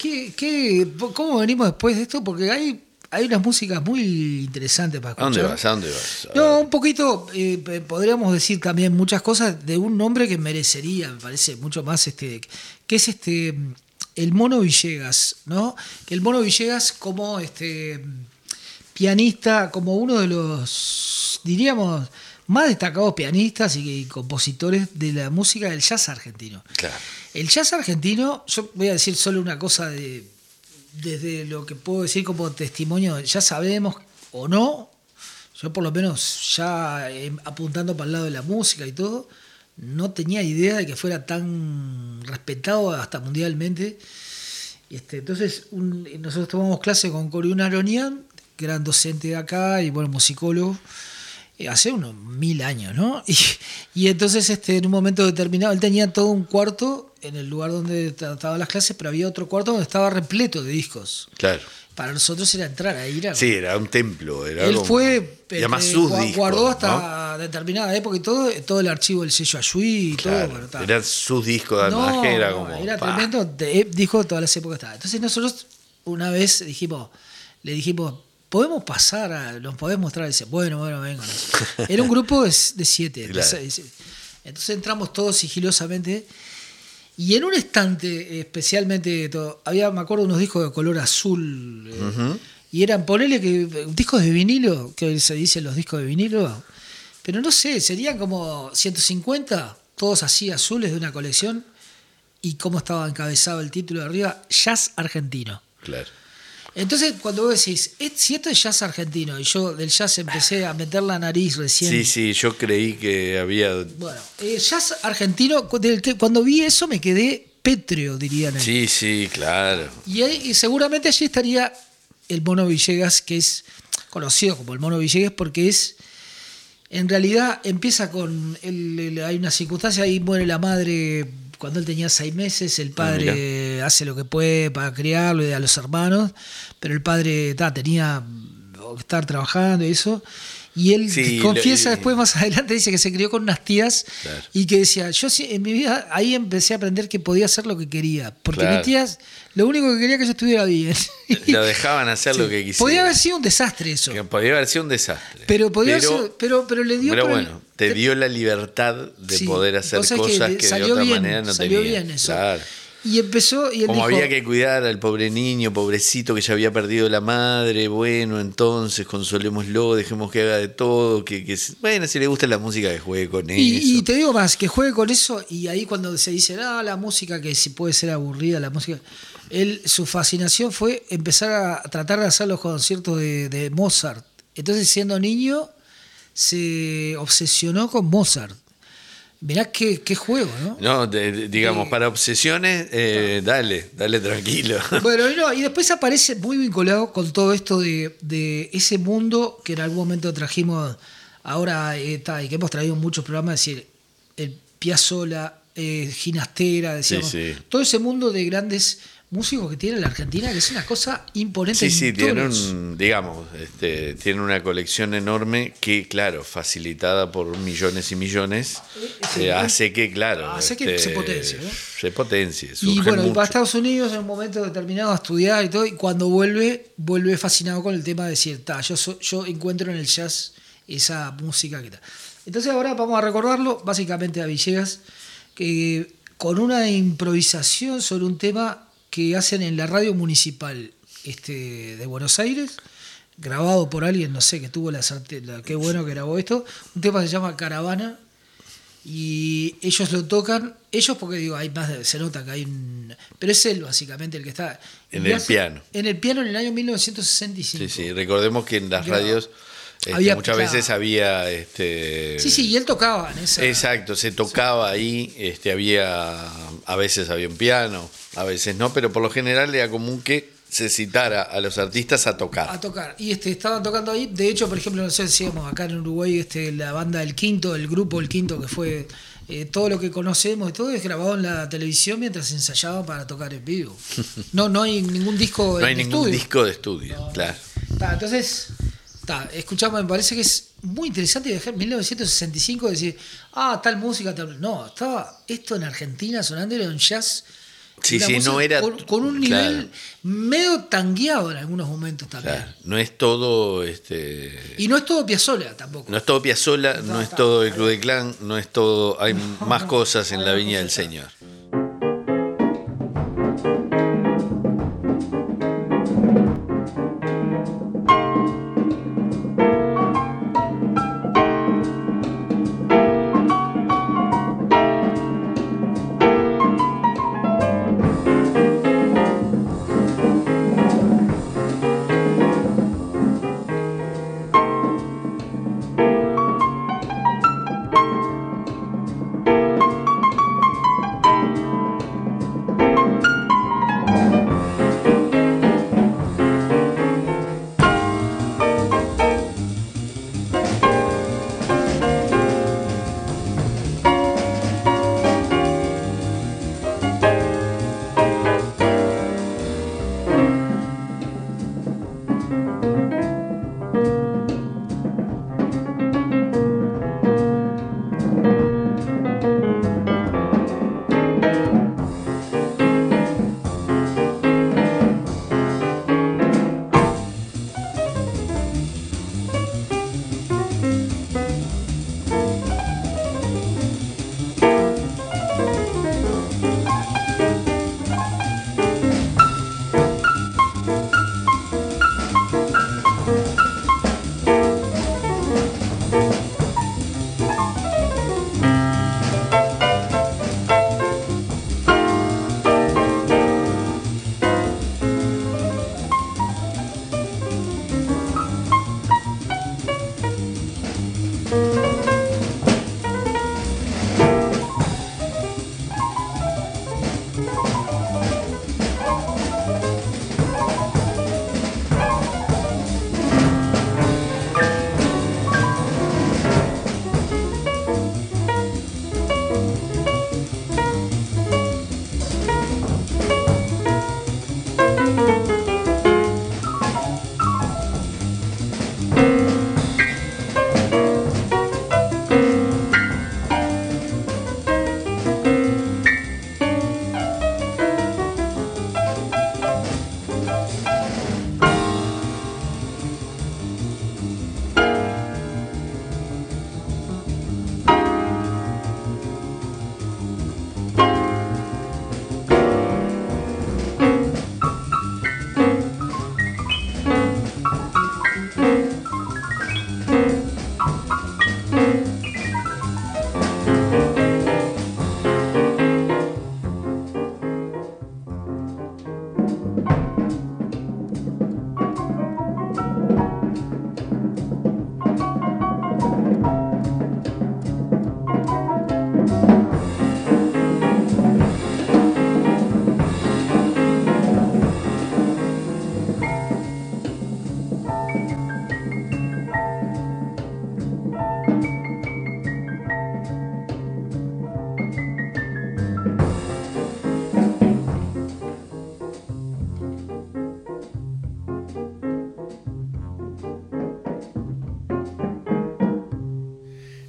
¿cómo venimos después de esto? Porque hay unas músicas muy interesantes para escuchar. ¿A dónde vas? No, un poquito, podríamos decir también muchas cosas de un nombre que merecería, me parece, mucho más, que es el Mono Villegas, ¿no? Que el Mono Villegas como pianista, como uno de los, diríamos, más destacados pianistas y compositores de la música del jazz argentino. Claro. El jazz argentino, yo voy a decir solo una cosa desde lo que puedo decir como testimonio, ya sabemos o no, yo por lo menos ya apuntando para el lado de la música y todo, no tenía idea de que fuera tan respetado hasta mundialmente. Entonces nosotros tomamos clase con Coriún Aronian, gran docente de acá y bueno, musicólogo, hace unos 1000 años, ¿no? Y entonces en un momento determinado, él tenía todo un cuarto en el lugar donde trataba las clases, pero había otro cuarto donde estaba repleto de discos. Claro. Para nosotros era entrar ahí. Sí, era un templo. Él fue, y además sus discos, guardó hasta determinada época y todo el archivo del sello Ayuí y claro, todo. Bueno, eran sus discos, además que era como... Era tremendo, disco de todas las épocas. Entonces nosotros una vez le dijimos, ¿podemos pasar? ¿Nos podés mostrar? Y dice, bueno, vengan. Era un grupo de 7. Claro. Entonces entramos todos sigilosamente. Y en un estante, especialmente, había, me acuerdo, unos discos de color azul. Uh-huh. Y eran, ponele que discos de vinilo, que se dicen los discos de vinilo. Pero no sé, serían como 150, todos así azules de una colección. Y cómo estaba encabezado el título de arriba, Jazz Argentino. Claro. Entonces, cuando vos decís, si esto es jazz argentino, y yo del jazz empecé a meter la nariz recién. Sí, yo creí que había... Bueno, jazz argentino, cuando vi eso me quedé pétreo, dirían. Sí, claro. Y seguramente allí estaría el Mono Villegas, que es conocido como el Mono Villegas, porque en realidad empieza con, hay una circunstancia, ahí muere la madre... Cuando él tenía 6 meses, el padre hace lo que puede para criarlo y a los hermanos, pero el padre tenía que estar trabajando y eso. Y él confiesa después, más adelante, dice que se crió con unas tías, claro. Y que decía, yo en mi vida ahí empecé a aprender que podía hacer lo que quería, porque claro. Mis tías lo único que quería que yo estuviera bien. Lo dejaban hacer lo que quisieran. Podía haber sido un desastre eso. Podía haber sido un desastre. Pero le dio... Pero bueno, te dio la libertad de poder hacer cosas que de otra manera no salió tenía. Bien eso. Claro. Y empezó y él como dijo, había que cuidar al pobre niño, pobrecito, que ya había perdido la madre, bueno, entonces consolémoslo, dejemos que haga de todo, bueno, si le gusta la música, que juegue con eso. Y te digo más, que juegue con eso, y ahí cuando se dice, la música que si puede ser aburrida, la música... Su fascinación fue empezar a tratar de hacer los conciertos de Mozart. Entonces, siendo niño, se obsesionó con Mozart. Mirá qué juego, ¿no? No, digamos, para obsesiones, dale tranquilo. Bueno, y después aparece muy vinculado con todo esto de ese mundo que en algún momento trajimos ahora y que hemos traído en muchos programas, es decir, el Piazzolla, Ginastera, decíamos, sí. Todo ese mundo de grandes músicos que tiene la Argentina, que es una cosa importante. Sí, tiene tiene una colección enorme que, claro, facilitada por millones y millones, hace que se potencie, ¿no? Se potencie. Y bueno, mucho. y para Estados Unidos en un momento determinado a estudiar y todo, y cuando vuelve fascinado con el tema de decir, yo encuentro en el jazz esa música que está. Entonces ahora vamos a recordarlo básicamente a Villegas, que con una improvisación sobre un tema que hacen en la radio municipal de Buenos Aires, grabado por alguien, no sé, que tuvo qué bueno que grabó esto, un tema que se llama Caravana, y ellos lo tocan, porque digo, hay más, se nota que hay pero es él básicamente el que está en el piano. En el piano en el año 1965. Sí, recordemos que en las radios muchas veces había Sí, y él tocaba en esa. Exacto, se tocaba ahí, a veces había un piano, a veces no, pero por lo general era común que se citara a los artistas a tocar. Y estaban tocando ahí, de hecho, por ejemplo, no sé si decíamos acá en Uruguay, la banda El Quinto, el grupo El Quinto, que fue todo lo que conocemos y todo es grabado en la televisión mientras ensayaban para tocar en vivo. No hay ningún disco no hay ningún disco de estudio, claro. Entonces, escuchamos, me parece que es muy interesante dejar 1965 decir, tal música, tal. No, estaba esto en Argentina sonando, era un jazz. Sí, no era. Con un nivel medio tangueado en algunos momentos también. Claro, no es todo. Y no es todo Piazzolla tampoco. No es todo Piazzolla, no es todo el Club de Clan, no es todo. Hay más cosas en la Viña del Señor.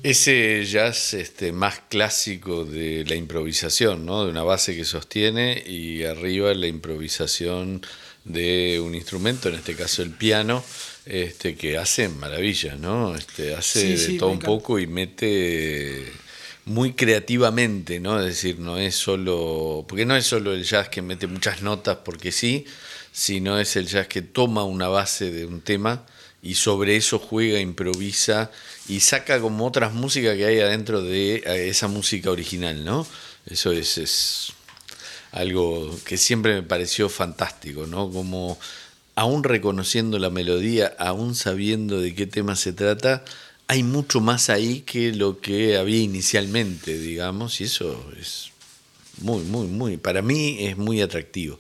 Ese jazz más clásico de la improvisación, ¿no? De una base que sostiene y arriba la improvisación de un instrumento, en este caso el piano, que hace maravillas, ¿no? Hace de todo un poco y mete muy creativamente, ¿no? Es decir, no es solo, porque no es solo el jazz que mete muchas notas porque sí, sino es el jazz que toma una base de un tema y sobre eso juega, improvisa y saca como otras músicas que hay adentro de esa música original, ¿no? Eso es algo que siempre me pareció fantástico, ¿no? Como aún reconociendo la melodía, aún sabiendo de qué tema se trata, hay mucho más ahí que lo que había inicialmente, digamos, y eso es muy, para mí es muy atractivo.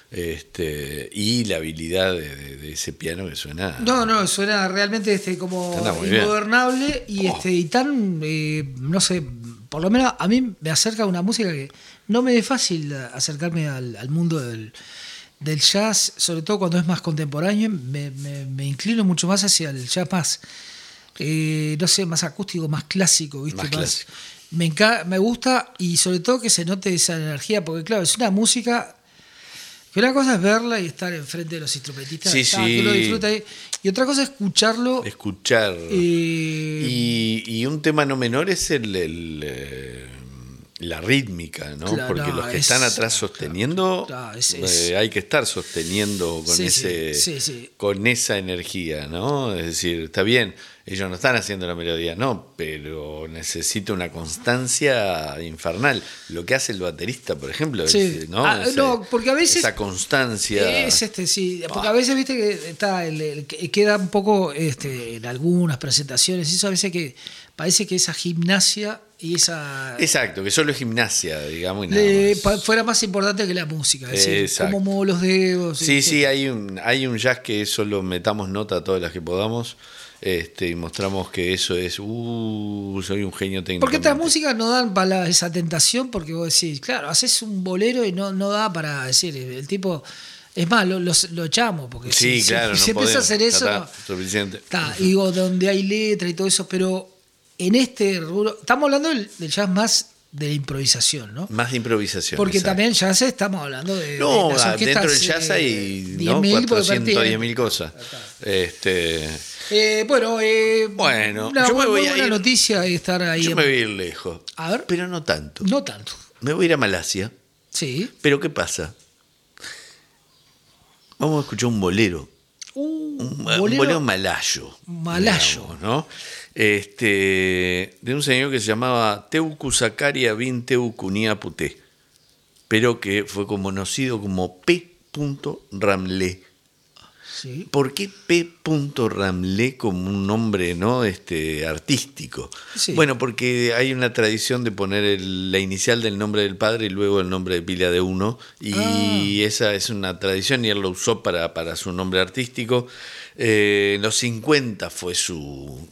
Y la habilidad de ese piano que suena. No, suena realmente como ingobernable y tan, no sé, por lo menos a mí me acerca a una música que no me es fácil acercarme al mundo del jazz, sobre todo cuando es más contemporáneo. Me inclino mucho más hacia el jazz más, no sé, más acústico, más clásico, ¿viste? Más clásico. Me gusta y sobre todo que se note esa energía, porque claro, es una música que una cosa es verla y estar enfrente de los instrumentistas, que uno disfruta ahí, y otra cosa es escucharlo. Escuchar. Y un tema no menor es la rítmica, ¿no? Claro, porque los que están atrás sosteniendo, hay que estar sosteniendo con esa energía, ¿no? Es decir, está bien, ellos no están haciendo la melodía, no, pero necesita una constancia infernal. Lo que hace el baterista, por ejemplo, ¿no? No, porque a veces esa constancia. Es porque a veces viste que queda un poco en algunas presentaciones, eso a veces que parece que esa gimnasia y esa. Exacto, que solo es gimnasia, digamos, y nada más. Fuera más importante que la música, es decir, cómo muevo los dedos. Sí, hay un jazz que solo metamos nota a todas las que podamos. Y mostramos que eso es soy un genio técnico. Porque estas músicas no dan para esa tentación, porque vos decís, claro, haces un bolero y no da para decir, el tipo, es más, lo echamos, porque claro, si empieza a hacer eso, suficiente. Y donde hay letra y todo eso, pero en este rubro, estamos hablando del jazz más de la improvisación, ¿no? Más de improvisación. Porque también jazz estamos hablando de las orquestas, dentro del jazz hay 410.000 cosas. Bueno, yo me voy a ir. Noticia estar ahí. Yo me voy a ir lejos. A ver. Pero no tanto. No tanto. Me voy a ir a Malasia. Sí. Pero ¿qué pasa? Vamos a escuchar un bolero. Un bolero malayo. Digamos, ¿no? De un señor que se llamaba Teuku Zakaria bin Teuku Niapute, pero que fue conocido como P. Ramlé. Sí. ¿Por qué P. Ramlé como un nombre, ¿no? Artístico? Sí. Bueno, porque hay una tradición de poner la inicial del nombre del padre y luego el nombre de pila de uno, y esa es una tradición y él lo usó para su nombre artístico. En los 50 fue su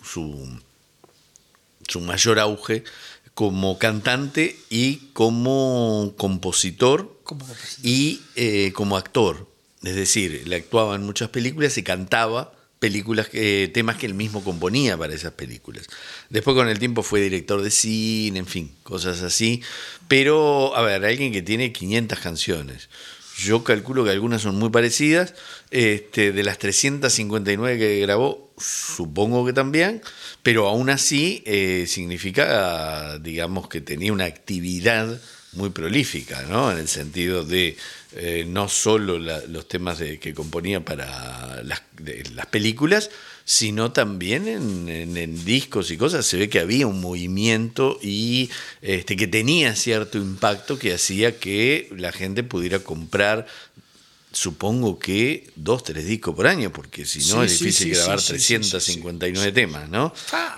mayor auge como cantante y como compositor y como actor. Es decir, le actuaba en muchas películas y cantaba temas que él mismo componía para esas películas. Después con el tiempo fue director de cine, en fin, cosas así. Pero, a ver, alguien que tiene 500 canciones. Yo calculo que algunas son muy parecidas. De las 359 que grabó, supongo que también. Pero aún así significa, digamos, que tenía una actividad muy prolífica, ¿no? En el sentido de no solo los temas que componía para las películas, sino también en discos y cosas. Se ve que había un movimiento y que tenía cierto impacto que hacía que la gente pudiera comprar, supongo que 2-3 discos por año, porque si no es difícil grabar 359 temas, ¿no?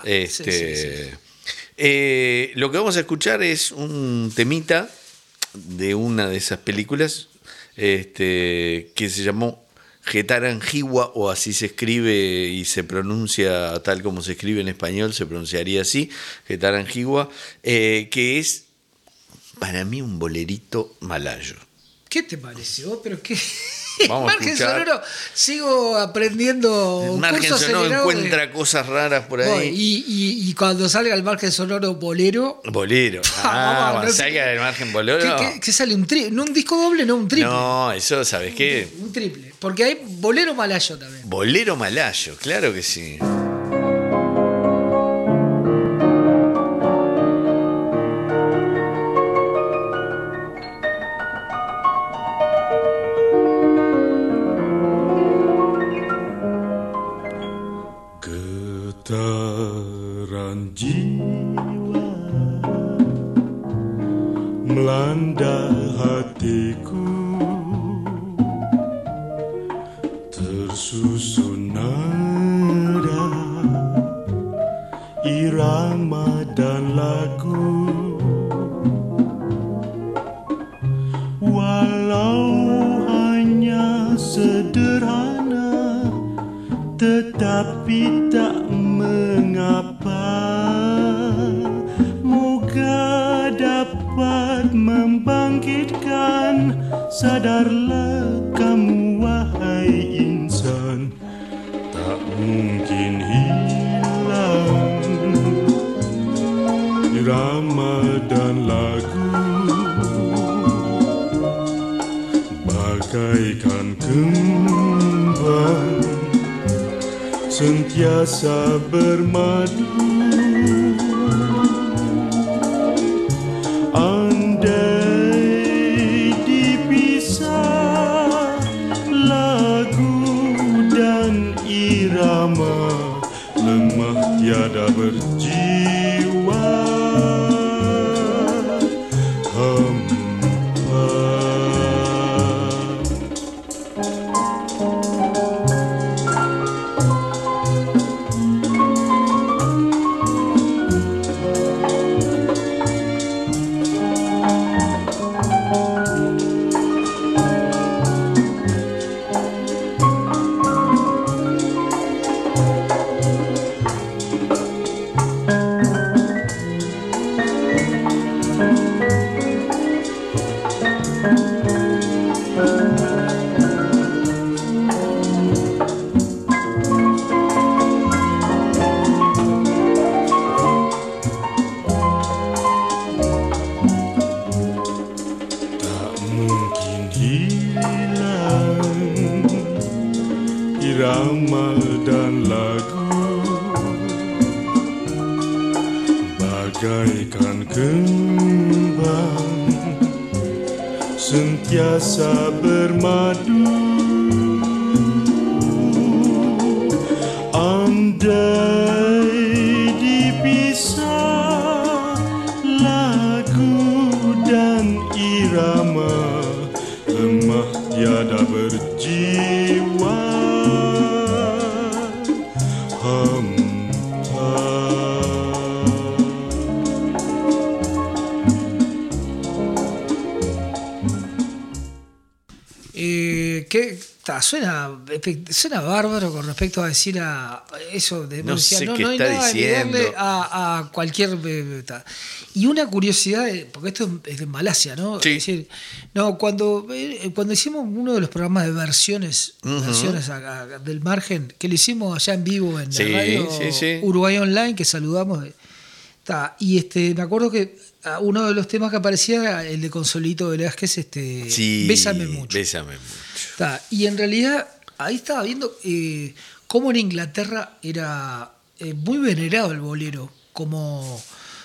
Lo que vamos a escuchar es un temita de una de esas películas que se llamó Getaranjiwa, o así se escribe y se pronuncia tal como se escribe en español, se pronunciaría así, Getaranjiwa, que es para mí un bolerito malayo. ¿Qué te parece vos? Pero qué... Vamos a Margen escuchar. sonoro, sigo aprendiendo. El margen curso sonoro acelerado encuentra cosas raras por Voy, ahí. y cuando salga el margen sonoro bolero. Bolero. Vamos, Cuando no sé. salga del margen bolero. ¿Qué sale? ¿Un triple? No un disco doble, no un triple. No, eso, ¿sabes qué? Un triple. Porque hay bolero malayo también. Bolero malayo, claro que sí. Getaran jiwa melanda hatiku, tersusun nada, irama dan lagu. Walau hanya sederhana, tetapi tak mengapa. Moga dapat membangkitkan. Sadarlah kamu wahai insan, tak mungkin hilang irama dan lagu, bagaikan kembang sentiasa bermadu. Andai dipisah lagu dan irama, lemah tiada berjiwa, hampa. Tak mungkin hilang irama dan lagu, bagaikan kembang sentiasa bermadu. Andai dipisah lagu dan irama, lemah tiada berjiwa, hampa. Suena bárbaro con respecto a decir a eso de No sé no qué hay está nada diciendo. envidiable a cualquier y una curiosidad, porque esto es de Malasia, ¿no? Sí. Es decir, no, cuando hicimos uno de los programas de versiones del margen, que lo hicimos allá en vivo en Sí, la radio sí. Uruguay Online, que saludamos y me acuerdo que uno de los temas que aparecía era el de Consolito Velázquez, Sí, Bésame mucho. Bésame mucho. Y en realidad ahí estaba viendo cómo en Inglaterra era muy venerado el bolero, como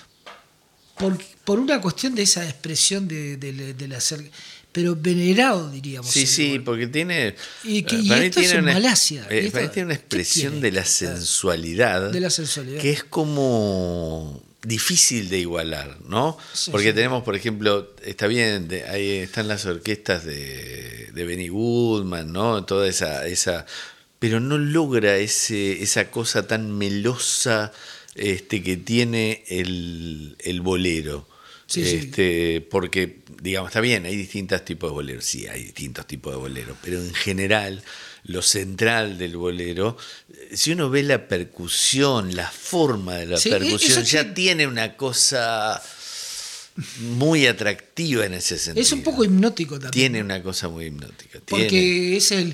por una cuestión de esa expresión de la pero venerado, diríamos. Sí, porque tiene. Y para mí esto es en Malasia. Para mí tiene una expresión de la sensualidad. De la sensualidad. Que es como difícil de igualar, ¿no? Sí, porque sí. tenemos, por ejemplo, está bien, ahí están las orquestas de Benny Goodman, ¿no? Toda esa pero no logra esa cosa tan melosa que tiene el bolero. Sí. Porque, digamos, está bien, hay distintos tipos de boleros, sí, hay distintos tipos de boleros, pero en general, lo central del bolero, si uno ve la percusión, la forma de la percusión, ya tiene una cosa muy atractiva en ese sentido. Es un poco hipnótico también. Tiene una cosa muy hipnótica. Porque es el...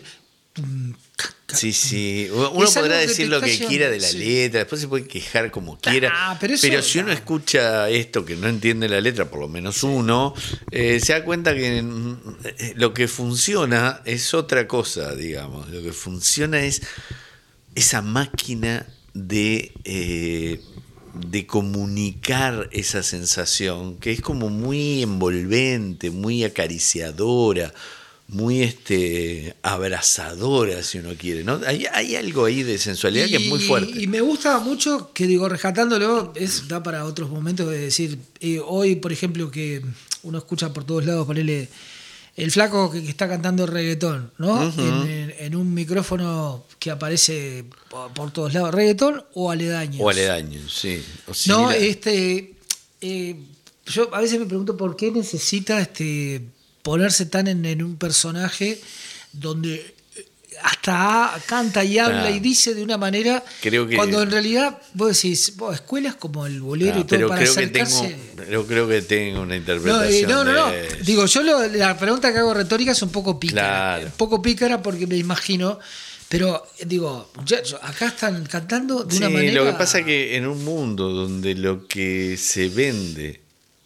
Sí. Uno podrá decir lo que quiera de la letra, después se puede quejar como quiera. Pero si uno escucha esto que no entiende la letra, por lo menos uno, se da cuenta que lo que funciona es otra cosa, digamos. Lo que funciona es esa máquina de comunicar esa sensación, que es como muy envolvente, muy acariciadora, muy abrazadora, si uno quiere, ¿no? Hay algo ahí de sensualidad que es muy fuerte. Y me gusta mucho, que digo, rescatándolo, da para otros momentos de decir, hoy, por ejemplo, que uno escucha por todos lados, ponerle el flaco que está cantando reggaetón, ¿no? Uh-huh. En un micrófono que aparece por todos lados, reggaetón o aledaños. O aledaños, sí. No, yo a veces me pregunto por qué necesita ponerse tan en un personaje donde hasta canta y habla y dice de una manera, cuando en realidad vos decís, escuelas como el bolero y todo para acercarse. Pero creo que tengo una interpretación. No. Digo, yo la pregunta que hago retórica es un poco pícara. Claro. Un poco pícara porque me imagino, pero digo, muchachos, acá están cantando de una manera. Lo que pasa es que en un mundo donde lo que se vende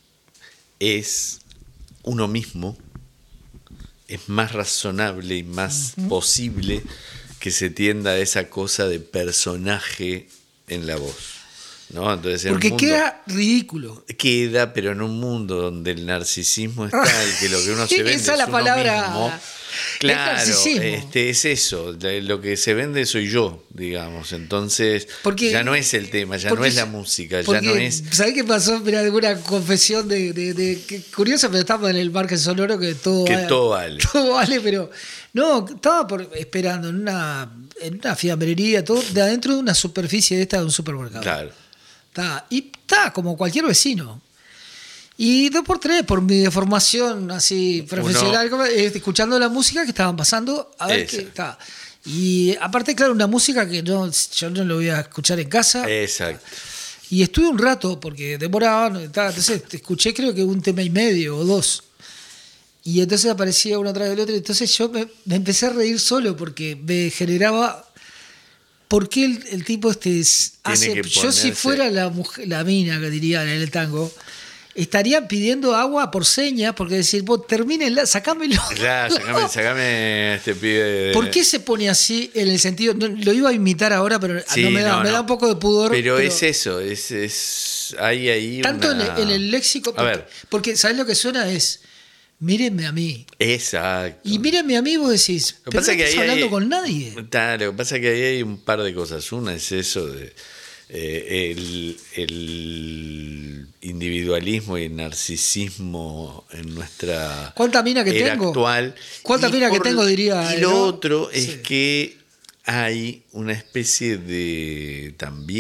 es uno mismo, es más razonable y más posible que se tienda a esa cosa de personaje en la voz, ¿no? Entonces, porque queda ridículo. Queda, pero en un mundo donde el narcisismo está y que lo que uno se vende esa es la uno palabra mismo. Claro, es eso, lo que se vende soy yo, digamos. Entonces, ya no es el tema, ya no es la música, ya no es. ¿Sabés qué pasó? Mira, una confesión de curiosa, pero estamos en el Parque Sonoro que todo vale. Todo vale, pero no, estaba esperando en una fiambrería, todo de adentro de una superficie de un supermercado. Claro. Y está como cualquier vecino. Y 2x3, por mi deformación así profesional, escuchando la música que estaban pasando, a ver qué está. Y aparte, claro, una música que yo no lo voy a escuchar en casa. Exacto. Y estuve un rato, porque demoraba, entonces escuché creo que un tema y medio o dos. Y entonces aparecía uno atrás del otro, entonces yo me empecé a reír solo, porque me generaba... ¿Por qué el tipo hace...? Yo si fuera la mina, que diría en el tango... estaría pidiendo agua por señas, porque decir, vos termínenla, sacámelo. Claro, sacame este pibe. ¿Por qué se pone así en el sentido? No, lo iba a imitar ahora, pero sí, me da un poco de pudor. Pero es eso, hay ahí tanto en el léxico, porque ¿sabés lo que suena? Es mírenme a mí. Exacto. Y mírenme a mí, vos decís, pero no estás hablando con nadie. Lo que pasa es que ahí hay un par de cosas. Una es eso de el individualismo y el narcisismo en nuestra ¿cuánta mina que era tengo? Actual. ¿Cuánta mina que tengo, diría? Y lo otro es que hay una especie de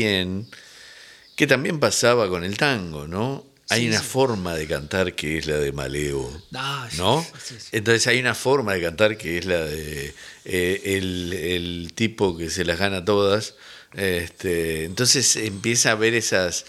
que también pasaba con el tango, ¿no? Hay una forma de cantar que es la de Maleo, ¿no? Sí. Entonces hay una forma de cantar que es la de el tipo que se las gana todas. Entonces empieza a haber esas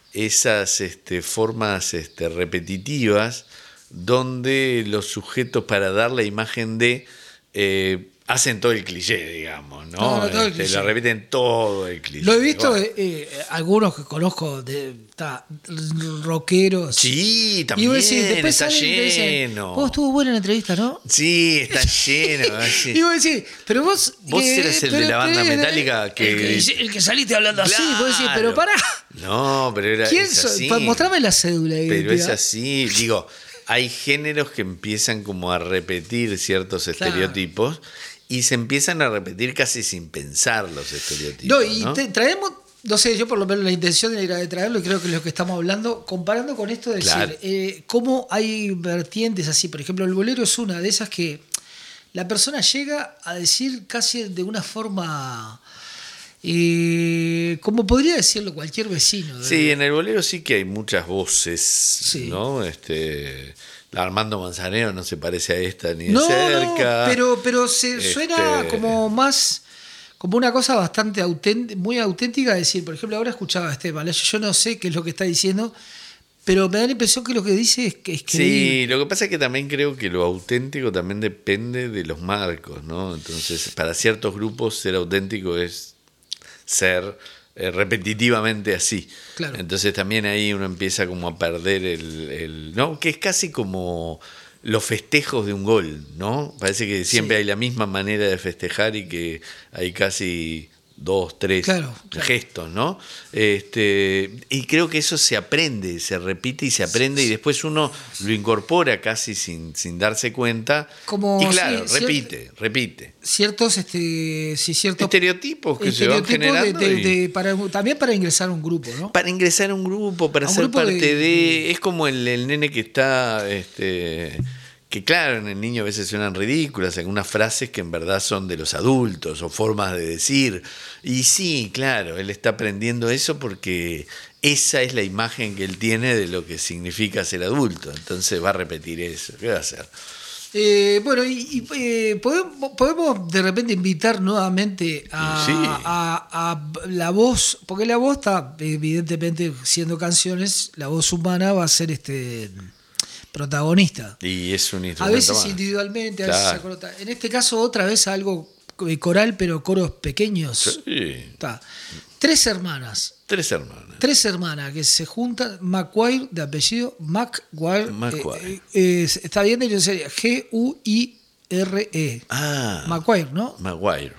formas repetitivas donde los sujetos, para dar la imagen de hacen todo el cliché, digamos, ¿no? La repiten todo el cliché. Lo he visto algunos que conozco rockeros. Sí, también está lleno. Vos estuvo buena la entrevista, ¿no? Sí, está lleno. Y vos decís, pero vos eres el de la banda metálica que... El que saliste hablando así, vos decís, pero pará. No, pero era ¿quién soy? Mostrame la cédula. Pero es así, digo, hay géneros que empiezan como a repetir ciertos estereotipos y se empiezan a repetir casi sin pensar los estereotipos. No, y traemos, no sé, yo por lo menos la intención era de traerlo, y creo que es lo que estamos hablando, comparando con esto de decir, cómo hay vertientes así. Por ejemplo, el bolero es una de esas que la persona llega a decir casi de una forma... como podría decirlo cualquier vecino. Sí, en el bolero sí que hay muchas voces, ¿no? Armando Manzanero no se parece a esta ni de cerca. Pero suena como más, como una cosa bastante muy auténtica. Decir, por ejemplo, ahora escuchaba a Esteban, yo no sé qué es lo que está diciendo, Pero me da la impresión que lo que dice es que es Sí, lo que pasa es que también creo que lo auténtico también depende de los marcos, ¿no? Entonces, para ciertos grupos ser auténtico es ser repetitivamente así. Claro. Entonces también ahí uno empieza como a perder ¿no? Que es casi como los festejos de un gol, ¿no? Parece que siempre hay la misma manera de festejar y que hay casi 2, 3 gestos, ¿no? Y creo que eso se aprende, se repite y se aprende, y después uno lo incorpora casi sin darse cuenta. Como, y claro, repite. Ciertos estereotipos que se van generando. También para ingresar a un grupo, ¿no? Para ingresar a un grupo, para ser parte de. Es como el nene que está. Que claro, en el niño a veces suenan ridículas, algunas frases que en verdad son de los adultos o formas de decir. Y sí, claro, él está aprendiendo eso porque esa es la imagen que él tiene de lo que significa ser adulto. Entonces va a repetir eso. ¿Qué va a hacer? Bueno, podemos de repente invitar nuevamente a la voz, porque la voz está evidentemente siendo canciones, la voz humana va a ser protagonista. Y es un instrumento. A veces individualmente, a veces se corta. En este caso, otra vez algo coral, pero coros pequeños. Sí. Tres hermanas que se juntan. McGuire, de apellido McGuire. Está bien, yo sería Guire. McGuire, ¿no? McGuire.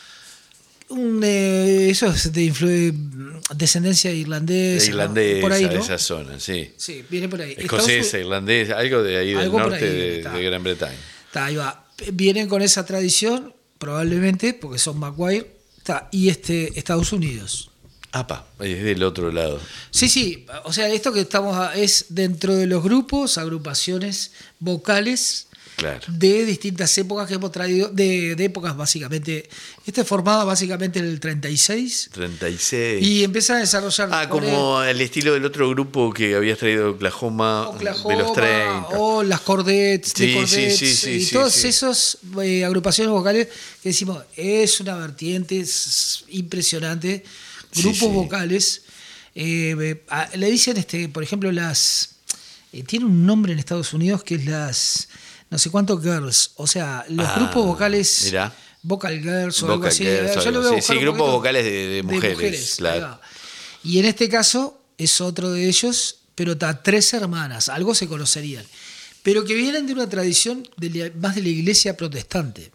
Eso es de descendencia irlandesa. Por ahí, ¿no? Esa zona, sí. Sí, viene por ahí. Escocesa, irlandesa, algo de ahí del norte de Gran Bretaña. Ahí va. Vienen con esa tradición, probablemente, porque son McGuire, y Estados Unidos. Es del otro lado. Sí. O sea, esto que es dentro de los grupos, agrupaciones vocales. Claro. De distintas épocas que hemos traído, de épocas básicamente. Esta es formada básicamente en el 36. Y empieza a desarrollar. Como el estilo del otro grupo que habías traído de Oklahoma de los 30. O las Chordettes, y todas esas agrupaciones vocales que decimos, es una vertiente impresionante. Grupos vocales. Le dicen, por ejemplo, tiene un nombre en Estados Unidos que es las no sé cuántos girls, o sea, los grupos vocales, mirá. Vocal girls o algo así. Grupos vocales de mujeres, claro. Y en este caso es otro de ellos, pero tres hermanas, algo se conocerían, pero que vienen de una tradición más de la iglesia protestante.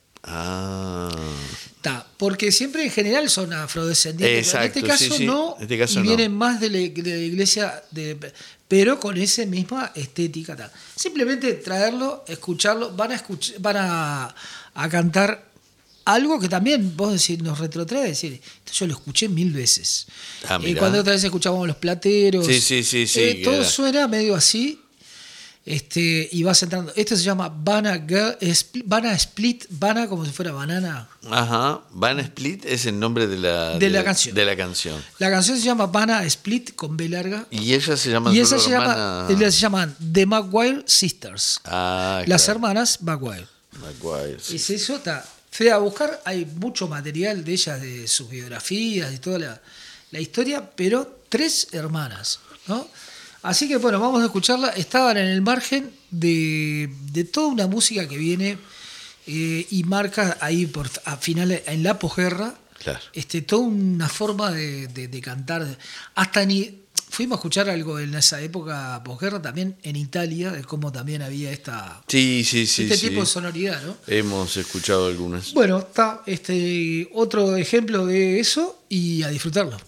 Porque siempre en general son afrodescendientes. Exacto, en este caso no, vienen más de la iglesia, pero con esa misma estética. Simplemente traerlo, escucharlo, van a cantar algo que también vos decís, nos retrotrae, decir, esto yo lo escuché 1000 veces. Cuando otra vez escuchábamos Los Plateros, todo suena medio así. Y vas entrando. Esto se llama Banana Split, Banana como si fuera banana. Banana Split es el nombre de la canción. La canción se llama Banana Split con B larga. Y ellas se llaman se llaman The McGuire Sisters. Las hermanas McGuire. Y si eso fui a buscar, hay mucho material de ellas, de sus biografías y toda la historia, pero 3 hermanas, ¿no? Así que bueno, vamos a escucharla. Estaban en el margen de toda una música que viene y marca ahí a finales, en la posguerra, toda una forma de cantar. Fuimos a escuchar algo en esa época posguerra también en Italia, de cómo también había este tipo de sonoridad, ¿no? Hemos escuchado algunas. Bueno, está otro ejemplo de eso y a disfrutarlo.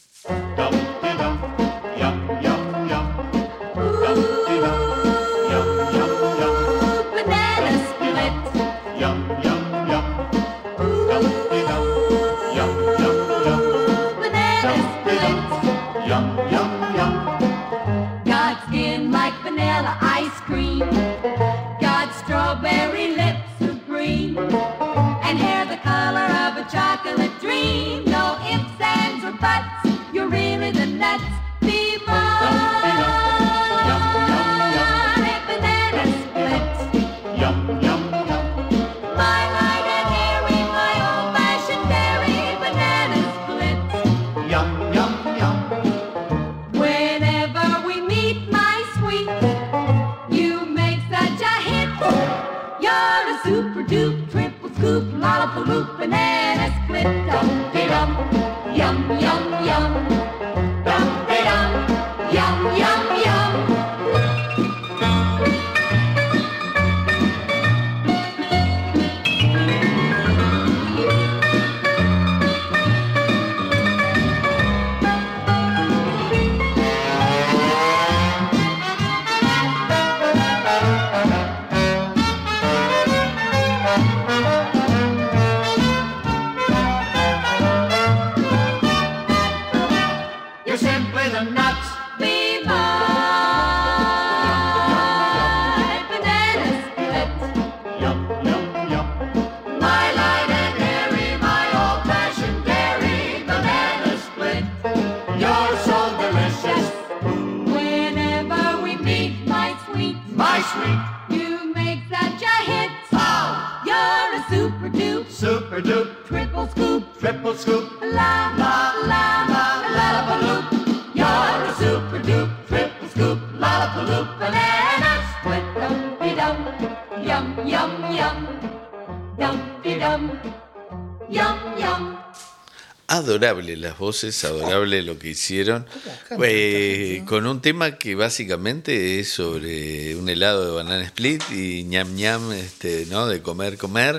Ice cream, got strawberry lips of green, and hair the color of a chocolate dream. No ifs, ands, or buts, you're really the nuts. Be my banana split. My light and airy, my old-fashioned berry banana split. Whenever we meet, my banana split, dum-de-dum, yum, yum, yum, dum-de-dum, yum, yum, yum. You're simply the nuts. Be my banana split. Yum, yum, yum. My light and airy, my old-fashioned dairy banana split. You're so delicious, Whenever we meet, my sweet, my sweet, you make such a hit. You're a super dupe, super dupe, triple scoop, triple scoop. la la la la la la loop. You're a super dupe, triple scoop, lollipaloop, banana split, dum-de-dum, yum yum yum, dum-de-dum, yum yum. Adorable las voces, adorable lo que hicieron, con un tema que básicamente es sobre un helado de banana split y ñam ñam, ¿no? De comer,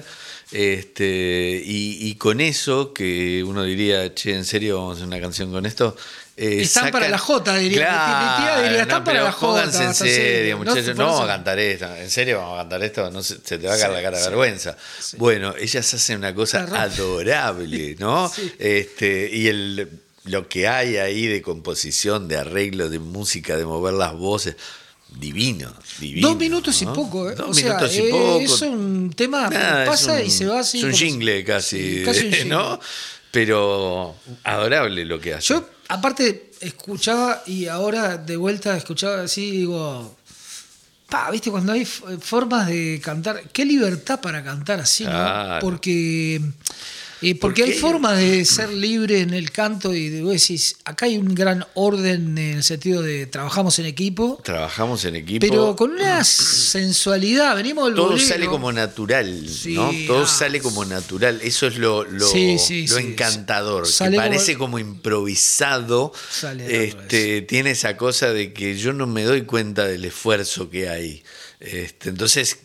y con eso que uno diría, che, ¿en serio vamos a hacer una canción con esto? Están para la Jota, diría. Claro, Mi tía diría, están para la Jota. Pónganse en serio, muchachos. No por vamos a eso. cantar esto. ¿En serio vamos a cantar esto? No se te va a caer la cara de vergüenza. Sí. Bueno, ellas hacen una cosa adorable, ¿no? Sí. Y lo que hay ahí de composición, de arreglo, de música, de mover las voces. Divino. 2 minutos y ¿no? poco, ¿eh? 2 O sea, minutos y poco. es un tema, Nada, pasa es y se va así. Es un como si- jingle casi, Sí, casi un jingle. ¿no? Pero adorable lo que hace. Yo, aparte, escuchaba y ahora de vuelta escuchaba así, digo, viste, cuando hay formas de cantar, qué libertad para cantar así, ¿no? Claro. Porque Porque hay hay- formas de ser libre en el canto y de vos decís, acá hay un gran orden en el sentido de trabajamos en equipo, Trabajamos en equipo. pero con una sensualidad, venimos del Todo bolero. sale como natural, Sí, ¿no? Todo sale como natural. Eso es lo Sí, encantador. Sale que como- parece como improvisado. Sale natural, Tiene esa cosa de que yo no me doy cuenta del esfuerzo que hay. Entonces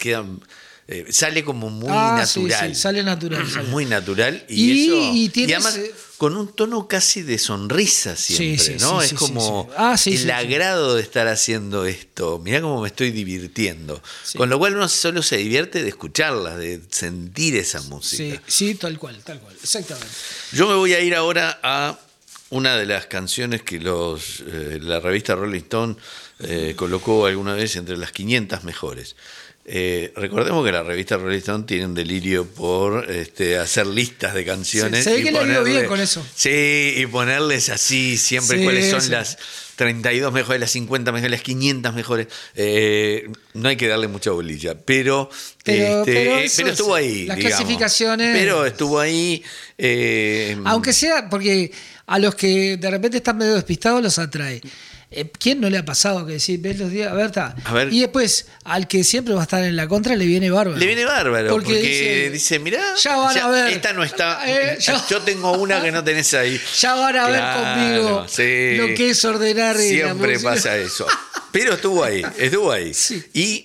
sale como muy natural. Sí, sale natural. Sale. Muy natural Y tienes, además con un tono casi de sonrisa siempre, Sí, sí, ¿no? sí, Es sí, como sí. el agrado de estar haciendo esto. Mirá cómo me estoy divirtiendo. Sí. Con lo cual uno solo se divierte de escucharla, de sentir esa música. Sí, tal cual, exactamente. Yo me voy a ir ahora a una de las canciones que la revista Rolling Stone colocó alguna vez entre las 500 mejores. Recordemos que la revista Rolling Stone tiene un delirio por hacer listas de canciones. Se ve y que le ha ido bien con eso. Sí, y ponerles así siempre Sí, cuáles son sí. las 32 mejores, las 50 mejores, las 500 mejores. No hay que darle mucha bolilla, pero eso estuvo es, ahí. las digamos. clasificaciones. Pero estuvo ahí. Aunque sea, porque a los que de repente están medio despistados los atrae. ¿Quién no le ha pasado que decir, ves los días? A ver, está. A ver. Y después, al que siempre va a estar en la contra, le viene bárbaro. Le viene bárbaro, porque dice, dice, mirá, ya van a ver. esta no está, Ya- yo tengo una que no tenés ahí. Ya van a ver Claro, conmigo sí. lo que es ordenar la Siempre música. pasa eso. Pero estuvo ahí. Sí. Y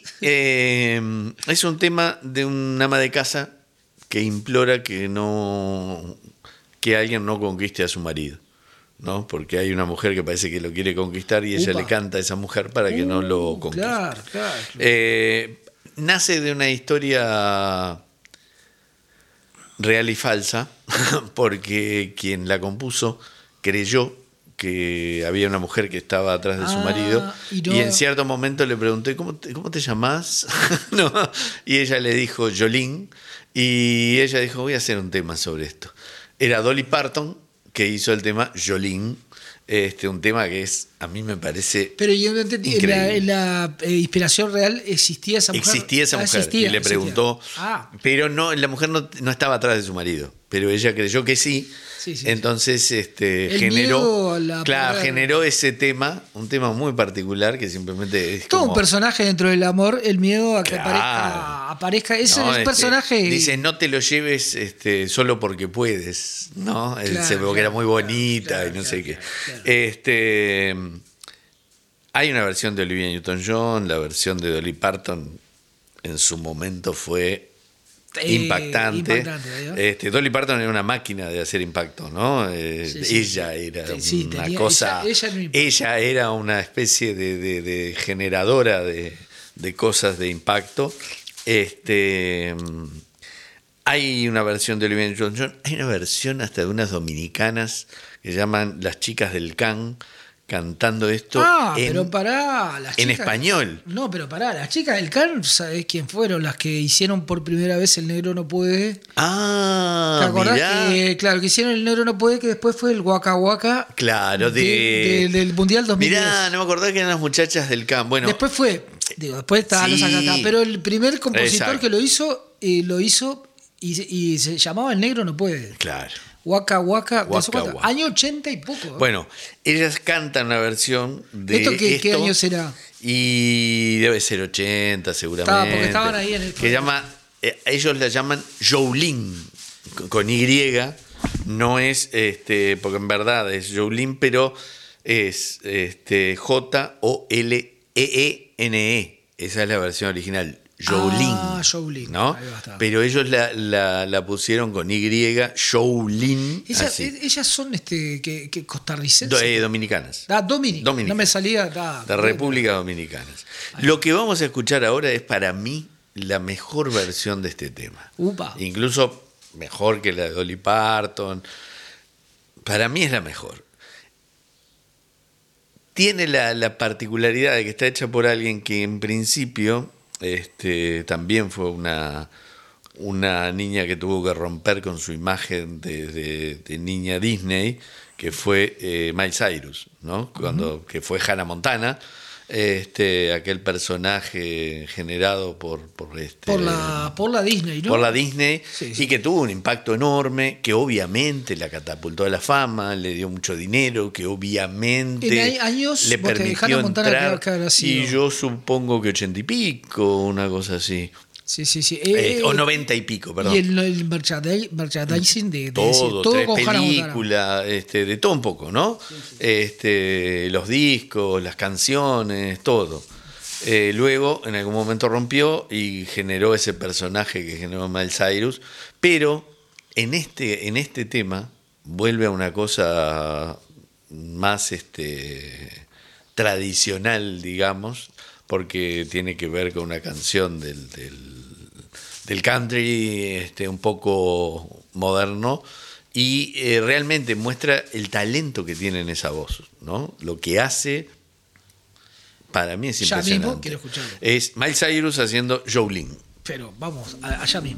es un tema de un ama de casa que implora que alguien no conquiste a su marido, ¿no? Porque hay una mujer que parece que lo quiere conquistar y ella Upa. le canta a esa mujer para que no lo conquiste. Claro. Nace de una historia real y falsa, porque quien la compuso creyó que había una mujer que estaba atrás de su marido y no- y en cierto momento le pregunté, ¿cómo te llamás? No, y ella le dijo Jolene y ella dijo, voy a hacer un tema sobre esto. Era Dolly Parton que hizo el tema Jolene, un tema que es a mí me parece Pero yo no entendí, increíble. en la inspiración real existía esa mujer. Existía esa mujer y le preguntó, pero no, la mujer no estaba atrás de su marido, pero ella creyó que sí. Sí, entonces generó ese tema, un tema muy particular que simplemente es todo como, un personaje dentro del amor, el miedo a que aparezca. Ese es un personaje. Dice, no te lo lleves solo porque puedes, ¿no? Porque era muy bonita y no sé qué. Claro. Hay una versión de Olivia Newton-John, la versión de Dolly Parton en su momento fue impactante. Dolly Parton era una máquina de hacer impacto, ¿no? Ella era una cosa. Ella era una especie de generadora de cosas de impacto. Hay una versión de Olivia Newton-John, hay una versión hasta de unas dominicanas que se llaman Las Chicas del Can, cantando esto pero pará, las en chicas, español. No, pero pará, las Chicas del Can, ¿sabés quién fueron? Las que hicieron por primera vez El Negro No Puede. ¿Te acordás? Que hicieron El Negro No Puede, que después fue el Waka Waka. Claro, del Mundial 2010. Mirá, no me acordaba que eran las muchachas del Can. Bueno, después estaba los acá, pero el primer compositor que lo hizo y se llamaba El Negro No Puede. Claro. Waka Waka, año 80 y poco. Bueno, ellas cantan una versión de ¿Esto qué año será? Y debe ser 80 seguramente. Porque estaban ahí en el... ellos la llaman Jolene, con Y, no es, porque en verdad es Jolene, pero es Joleene. Esa es la versión original. Jolene, ¿no? Pero ellos la pusieron con Y, Jolene. Ellas son costarricenses. Dominicanas. Dominicanas. No me salía. De República Dominicana. Lo que vamos a escuchar ahora es para mí la mejor versión de este tema. Incluso mejor que la de Dolly Parton. Para mí es la mejor. Tiene la particularidad de que está hecha por alguien que en principio también fue una niña que tuvo que romper con su imagen de niña Disney, que fue Miley Cyrus, ¿no? Que fue Hannah Montana, aquel personaje generado por la Disney, ¿no? Por la Disney, y que tuvo un impacto enorme, que obviamente la catapultó a la fama, le dio mucho dinero, que obviamente años, le permitió entrar, y yo supongo que 80 y pico, una cosa así. Sí. O 90 y pico, perdón. Y el merchandising de todo con película, de todo un poco, ¿no? Sí. Los discos, las canciones, todo. Luego, en algún momento rompió y generó ese personaje que generó Miley Cyrus, pero en este tema vuelve a una cosa más tradicional, digamos, porque tiene que ver con una canción del country un poco moderno, y realmente muestra el talento que tiene en esa voz, ¿no? Lo que hace, para mí es impresionante. Ya mismo quiero escucharlo. Es Miley Cyrus haciendo Jolene. Pero vamos, allá mismo.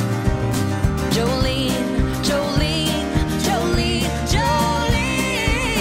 Jolene, Jolene, Jolene, Jolene.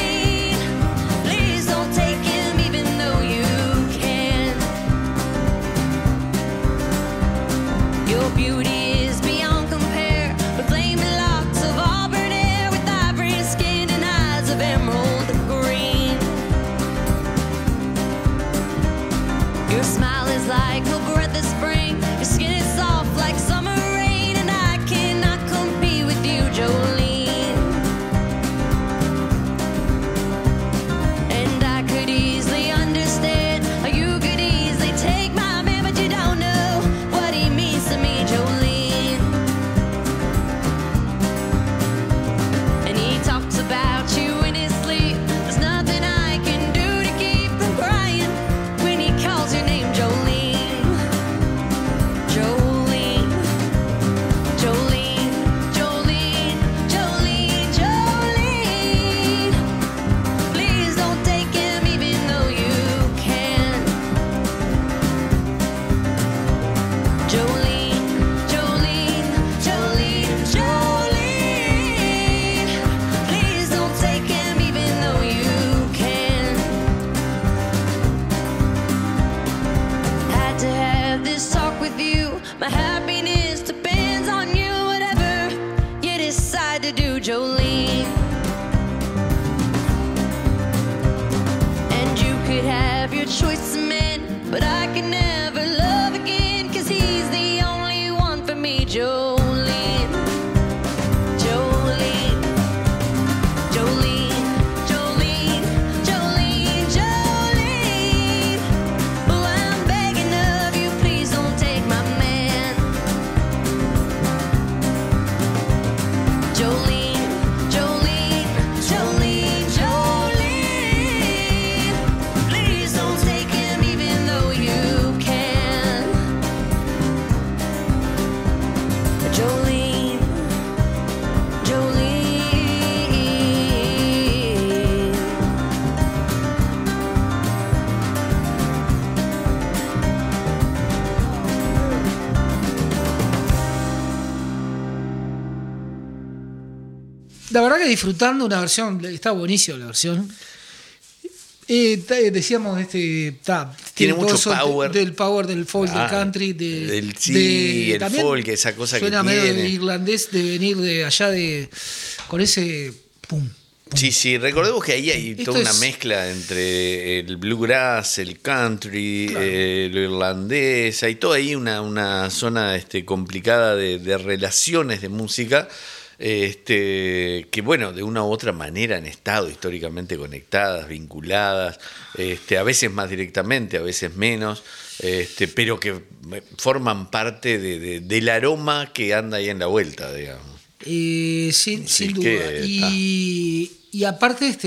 la verdad que disfrutando una versión, está buenísima la versión. Decíamos, tiene mucho power. Del power del folk, del country, el folk, esa cosa que suena medio tiene. irlandés de venir de allá con ese pum. Sí, recordemos que ahí hay toda una mezcla entre el bluegrass, el country, claro, lo irlandés, hay toda ahí una zona complicada de relaciones de música, que bueno, de una u otra manera han estado históricamente conectadas, vinculadas, a veces más directamente, a veces menos, pero que forman parte del aroma que anda ahí en la vuelta, digamos. Sin duda. Y aparte,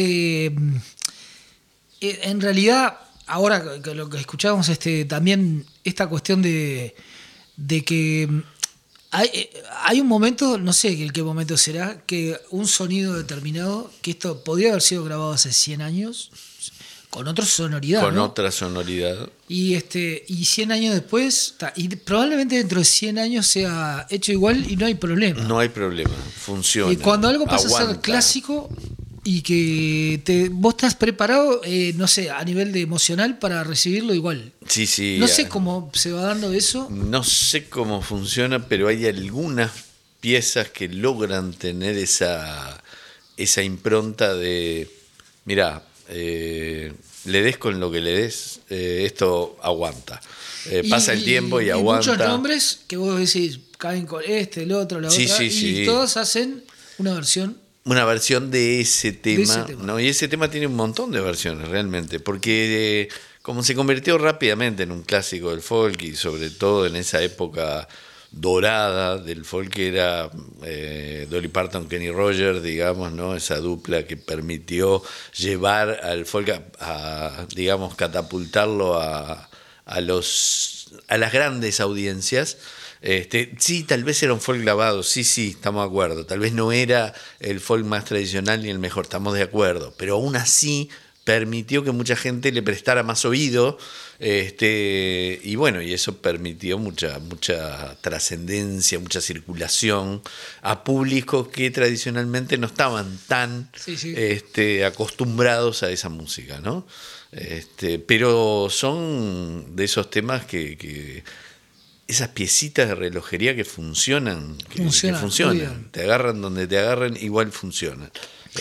en realidad, ahora que lo que escuchábamos, también esta cuestión de que hay un momento, no sé qué momento será, que un sonido determinado, que esto podría haber sido grabado hace 100 años, con otra sonoridad. Con ¿no? otra sonoridad. Y 100 años después, y probablemente dentro de 100 años sea hecho igual y no hay problema. No hay problema, funciona. Y cuando algo pasa a ser clásico y que vos estás preparado, no sé, a nivel de emocional para recibirlo igual. Sí. No sé cómo se va dando eso. No sé cómo funciona, pero hay algunas piezas que logran tener esa impronta de, mirá, le des con lo que le des, esto aguanta. Pasa el tiempo y aguanta. Muchos nombres que vos decís, caen con el otro, la otra, y todos hacen una versión. Una versión de ese tema, tema. ¿no? Y ese tema tiene un montón de versiones realmente, porque como se convirtió rápidamente en un clásico del folk y sobre todo en esa época dorada del folk que era Dolly Parton, Kenny Rogers, digamos, ¿no? Esa dupla que permitió llevar al folk a digamos, catapultarlo a las grandes audiencias. Sí, tal vez era un folk lavado, sí, estamos de acuerdo. Tal vez no era el folk más tradicional ni el mejor, estamos de acuerdo. Pero aún así permitió que mucha gente le prestara más oído, y bueno, y eso permitió mucha trascendencia, mucha circulación a públicos que tradicionalmente no estaban tan acostumbrados a esa música, ¿no? Pero son de esos temas que esas piecitas de relojería que funcionan, que funcionan. Te agarran donde te agarran, igual funcionan.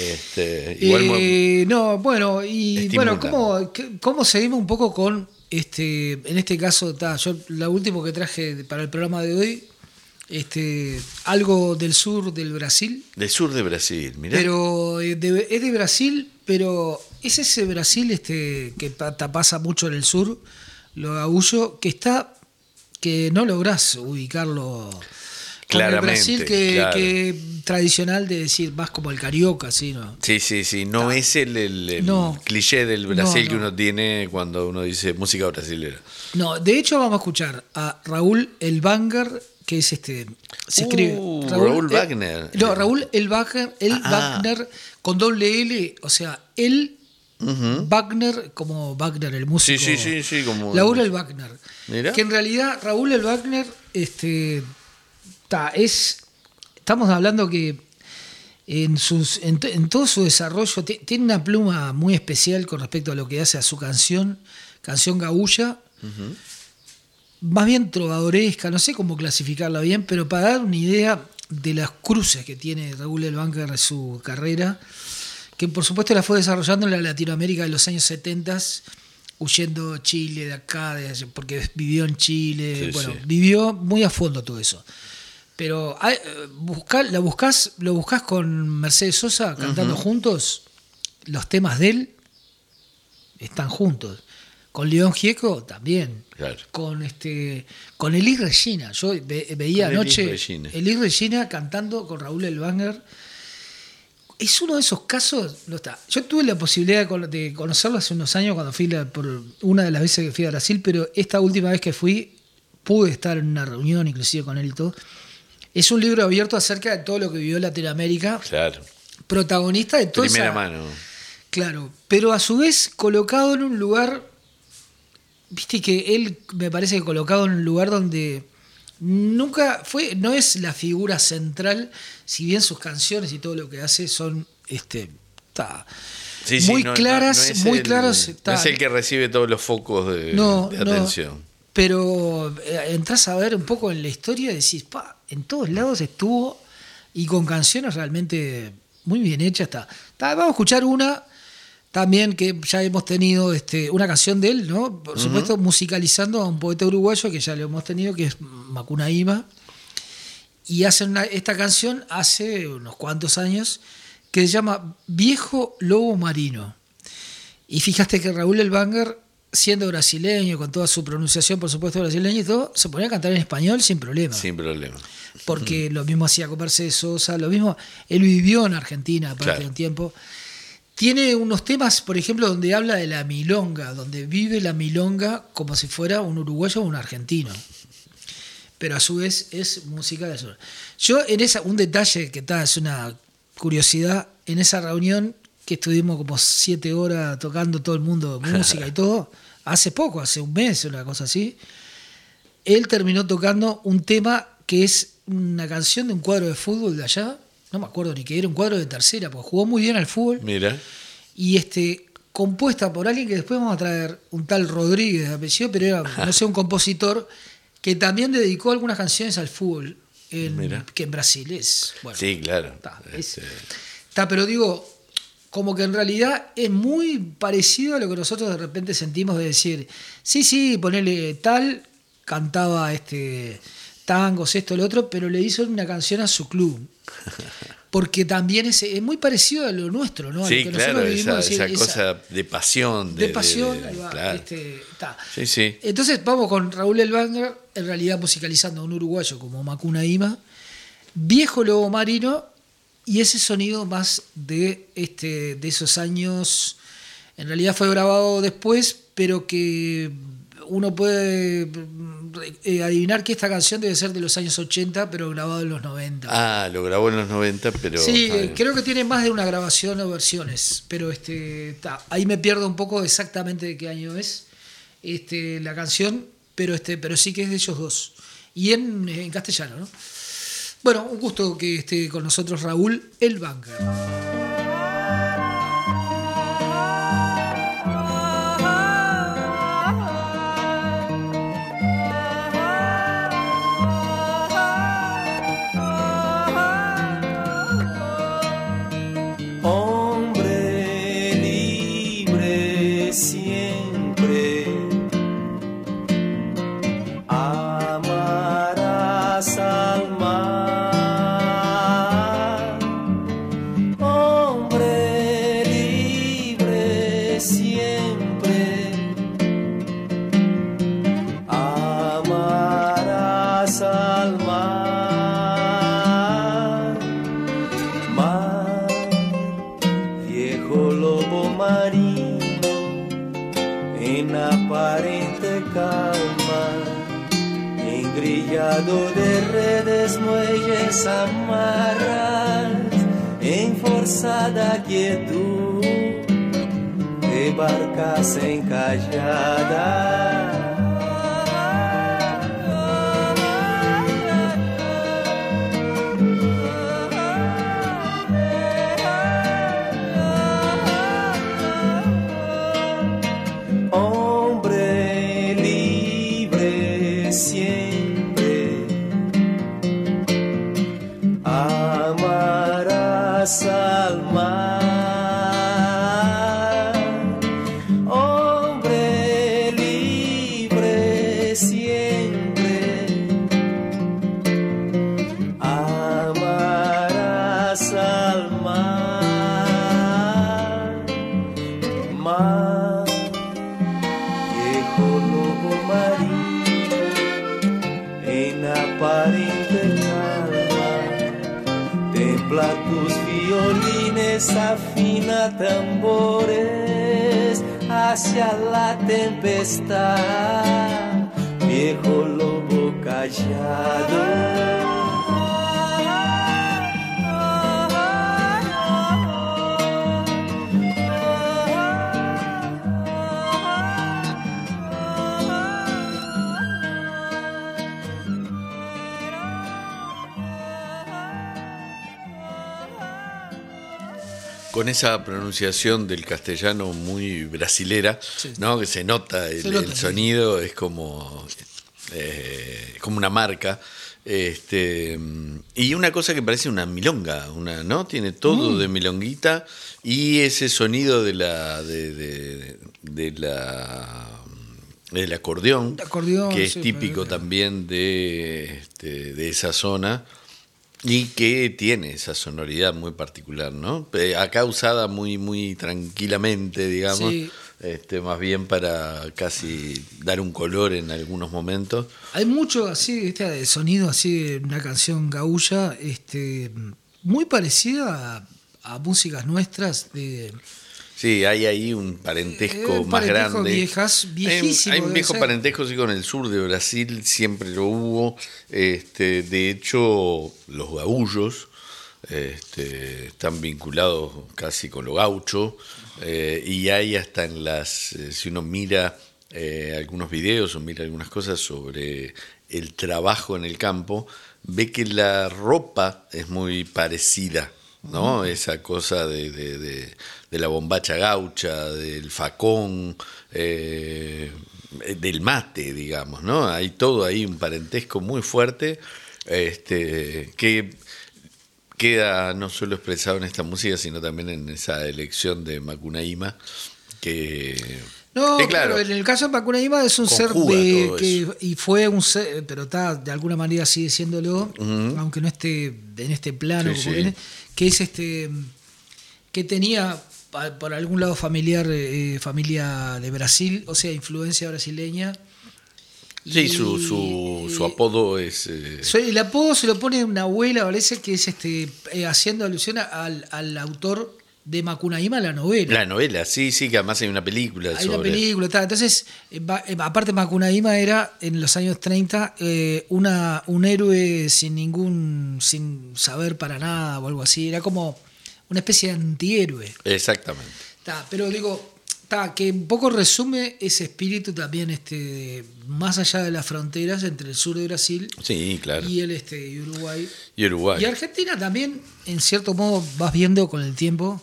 ¿Cómo seguimos un poco con en este caso, yo la última que traje para el programa de hoy, algo del sur del Brasil. Del sur de Brasil, mirá. Pero es de Brasil, pero es ese Brasil que pasa mucho en el sur, lo gaullo, que no lográs ubicarlo con claramente, el Brasil que tradicional de decir más como el carioca, ¿sí? ¿No? Sí, no es el cliché del Brasil que uno tiene cuando uno dice música brasilera. No, de hecho vamos a escuchar a Raúl El Wagner, que es se escribe Raúl Wagner. Raúl El Wagner, Wagner con doble L, o sea, Wagner, como Wagner, el músico. Sí, como Raúl El Wagner. Mirá. Que en realidad Raúl El Wagner, estamos hablando que en todo su desarrollo tiene una pluma muy especial con respecto a lo que hace a su canción gaulla, más bien trovadoresca, no sé cómo clasificarla bien, pero para dar una idea de las cruces que tiene Raúl El Wagner en su carrera, que por supuesto la fue desarrollando en la Latinoamérica de los años 70, huyendo Chile de acá, porque vivió en Chile, vivió muy a fondo todo eso. Pero lo buscás con Mercedes Sosa cantando juntos, los temas de él están juntos. Con León Gieco también. Claro. Con Elis Regina. Yo veía anoche Elis Regina cantando con Raúl El Wagner. Es uno de esos casos, no está. Yo tuve la posibilidad de conocerlo hace unos años cuando fui por una de las veces que fui a Brasil, pero esta última vez que fui pude estar en una reunión inclusive con él y todo. Es un libro abierto acerca de todo lo que vivió Latinoamérica. Claro. Protagonista de todo eso. Primera mano. Claro, pero a su vez colocado en un lugar, viste que él me parece que colocado en un lugar donde nunca fue, no es la figura central, si bien sus canciones y todo lo que hace son muy claras, muy claras. No es el que recibe todos los focos de atención. Pero entras a ver un poco en la historia y decís, en todos lados estuvo y con canciones realmente muy bien hechas. Vamos a escuchar una también que ya hemos tenido una canción de él, ¿no? Por supuesto, musicalizando a un poeta uruguayo que ya lo hemos tenido, que es Macunaíma. Y hacen esta canción hace unos cuantos años que se llama Viejo Lobo Marino. Y fíjate que Raúl Elbanger, siendo brasileño, con toda su pronunciación, por supuesto, brasileño y todo, se ponía a cantar en español sin problema. Sin problema. Porque lo mismo hacía con Mercedes Sosa, lo mismo. Él vivió en Argentina, aparte de un tiempo. Tiene unos temas, por ejemplo, donde habla de la milonga, donde vive la milonga como si fuera un uruguayo o un argentino. Pero a su vez es música del sur. Yo, un detalle que es una curiosidad, en esa reunión que estuvimos como 7 horas tocando todo el mundo música y todo, hace poco, hace un mes, una cosa así, él terminó tocando un tema que es una canción de un cuadro de fútbol de allá, no me acuerdo ni qué era, un cuadro de tercera, porque jugó muy bien al fútbol. Mira. Y compuesta por alguien que después vamos a traer, un tal Rodríguez de apellido, pero era, no sé, un compositor que también dedicó algunas canciones al fútbol, que en Brasil es. Bueno, sí, claro. Pero digo, como que en realidad es muy parecido a lo que nosotros de repente sentimos de decir, sí, ponele tal, cantaba tangos, esto, lo otro, pero le hizo una canción a su club. Porque también es muy parecido a lo nuestro, ¿no? A sí, lo que claro, vivimos, esa cosa de pasión. De pasión, claro. Sí. Entonces vamos con Raúl Elbanger, en realidad musicalizando a un uruguayo como Macunaíma, Viejo Lobo Marino, y ese sonido más de esos años, en realidad fue grabado después, pero que uno puede adivinar que esta canción debe ser de los años 80, pero grabado en los 90. Ah, lo grabó en los 90, pero... Sí, creo que tiene más de una grabación o versiones, pero ahí me pierdo un poco exactamente de qué año es la canción, pero sí que es de ellos dos. Y en castellano, ¿no? Bueno, un gusto que esté con nosotros Raúl Elbanger. De redes, muelles amarras, en forzada quietud, de barcas encalladas. Hombre libre siempre. Al mar, hombre libre siempre, amarás al mar, viejo lobo marino, en aparente calma, templa tus violines, afina tambores hacia la tempestad, viejo lobo callado. con esa pronunciación del castellano muy brasilera, Sí. ¿no? Que se nota el sonido, es como una marca. Y una cosa que parece una milonga, ¿no? Tiene todo de milonguita y ese sonido del acordeón, que es sí, típico también de esa zona y que tiene esa sonoridad muy particular, ¿no? Acá usada muy, muy tranquilamente, digamos. Sí. Más bien para casi dar un color en algunos momentos. Hay mucho así, de sonido así de una canción gaúcha, muy parecida a músicas nuestras de... Sí, hay ahí un parentesco un más parentesco grande. viejísimo. Hay un viejo parentesco sí, con el sur de Brasil, siempre lo hubo. De hecho, los gaullos están vinculados casi con lo gaucho. Y hay hasta en si uno mira algunos videos o mira algunas cosas sobre el trabajo en el campo, ve que la ropa es muy parecida, ¿no? Esa cosa de la bombacha gaucha, del facón, del mate, digamos, ¿no? Hay todo ahí un parentesco muy fuerte, que queda no solo expresado en esta música, sino también en esa elección de Macunaíma, que... No, claro, pero en el caso de Macunaíma es un ser y fue un ser, pero de alguna manera sigue siéndolo, aunque no esté en este plano, Sí, como sí. viene, que es que tenía por algún lado familia de Brasil, o sea, influencia brasileña. Sí, Y, su apodo es... el apodo se lo pone una abuela, parece que es haciendo alusión al autor de Macunaíma, la novela. La novela, sí, que además hay una película Hay sobre... una película, está. Entonces, aparte Macunaíma era, en los años 30, un héroe sin saber para nada o algo así. Era como una especie de antihéroe. Exactamente. Pero digo, que un poco resume ese espíritu también, más allá de las fronteras entre el sur de Brasil Sí, claro. y y Uruguay. Y Uruguay. Y Argentina también, en cierto modo, vas viendo con el tiempo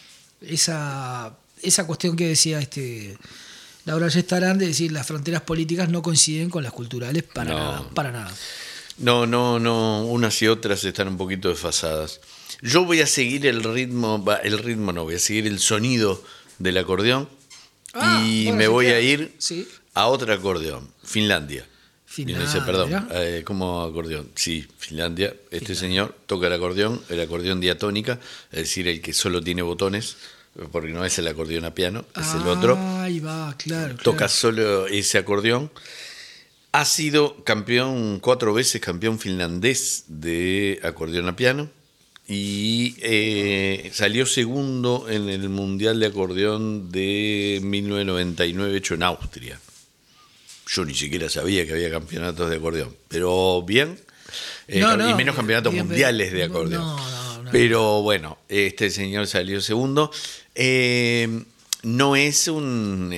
esa cuestión que decía Laura Gestarán, de decir las fronteras políticas no coinciden con las culturales para nada. No, unas y otras están un poquito desfasadas. Yo voy a seguir voy a seguir el sonido del acordeón y bueno, me sí, voy claro. a ir Sí. a otro acordeón, Finlandia. Y no sé, perdón, mirá. ¿cómo acordeón? Sí, Finlandia. Señor toca el acordeón diatónica, es decir, el que solo tiene botones, porque no es el acordeón a piano, es el otro. Ahí va, claro. Toca solo ese acordeón. Ha sido 4 veces campeón finlandés de acordeón a piano y salió segundo en el Mundial de Acordeón de 1999 hecho en Austria. Yo ni siquiera sabía que había campeonatos de acordeón, pero bien, y menos campeonatos mundiales de acordeón. No. Pero bueno, este señor salió segundo. No es un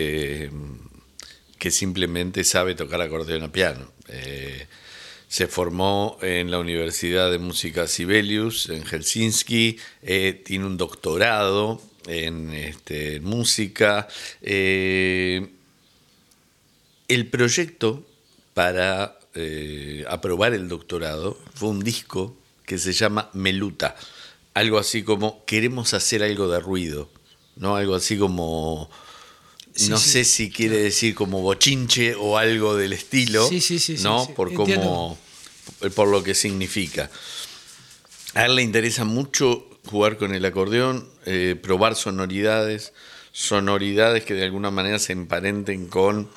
que simplemente sabe tocar acordeón a piano. Se formó en la Universidad de Música Sibelius en Helsinki, tiene un doctorado en música. El proyecto para aprobar el doctorado fue un disco que se llama Meluta, algo así como queremos hacer algo de ruido, ¿no? Algo así como, no sé si quiere decir como bochinche o algo del estilo, ¿no? Sí, Por lo que significa. A él le interesa mucho jugar con el acordeón, probar sonoridades que de alguna manera se emparenten con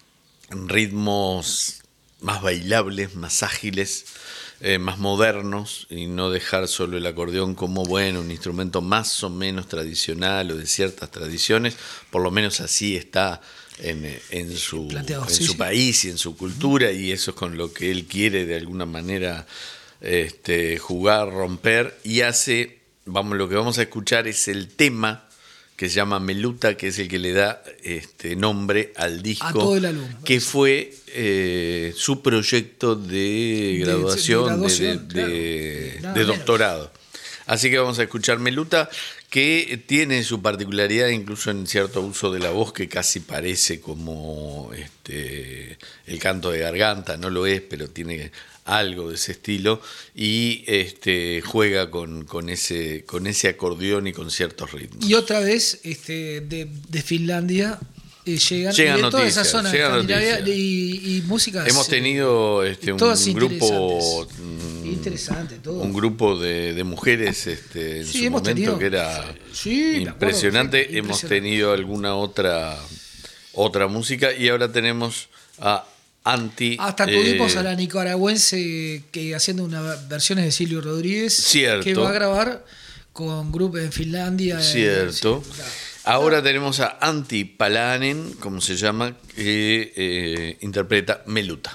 ritmos más bailables, más ágiles, más modernos, y no dejar solo el acordeón como un instrumento más o menos tradicional o de ciertas tradiciones. Por lo menos así está en su país y en su cultura, y eso es con lo que él quiere de alguna manera jugar, romper, y lo que vamos a escuchar es el tema que se llama Meluta, que es el que le da nombre al disco, a todo el álbum, que fue su proyecto de graduación, de doctorado. Así que vamos a escuchar Meluta, que tiene su particularidad incluso en cierto uso de la voz que casi parece como el canto de garganta, no lo es, pero tiene algo de ese estilo, y juega con ese acordeón y con ciertos ritmos. Y otra vez de Finlandia llegan Llegan de toda noticias, esa zona llegan escandinavia noticias. y música. Hemos tenido un grupo interesante, todo. Un grupo de mujeres en Sí, su hemos momento tenido, que era sí, me acuerdo, impresionante. sí, Hemos impresionante. tenido alguna otra música y ahora tenemos a Anti. Hasta tuvimos a la nicaragüense que haciendo unas versiones de Silvio Rodríguez, Cierto. que va a grabar con grupos en Finlandia. Cierto. Sí, claro. Ahora tenemos a Antti Palanen, como se llama, que interpreta Meluta.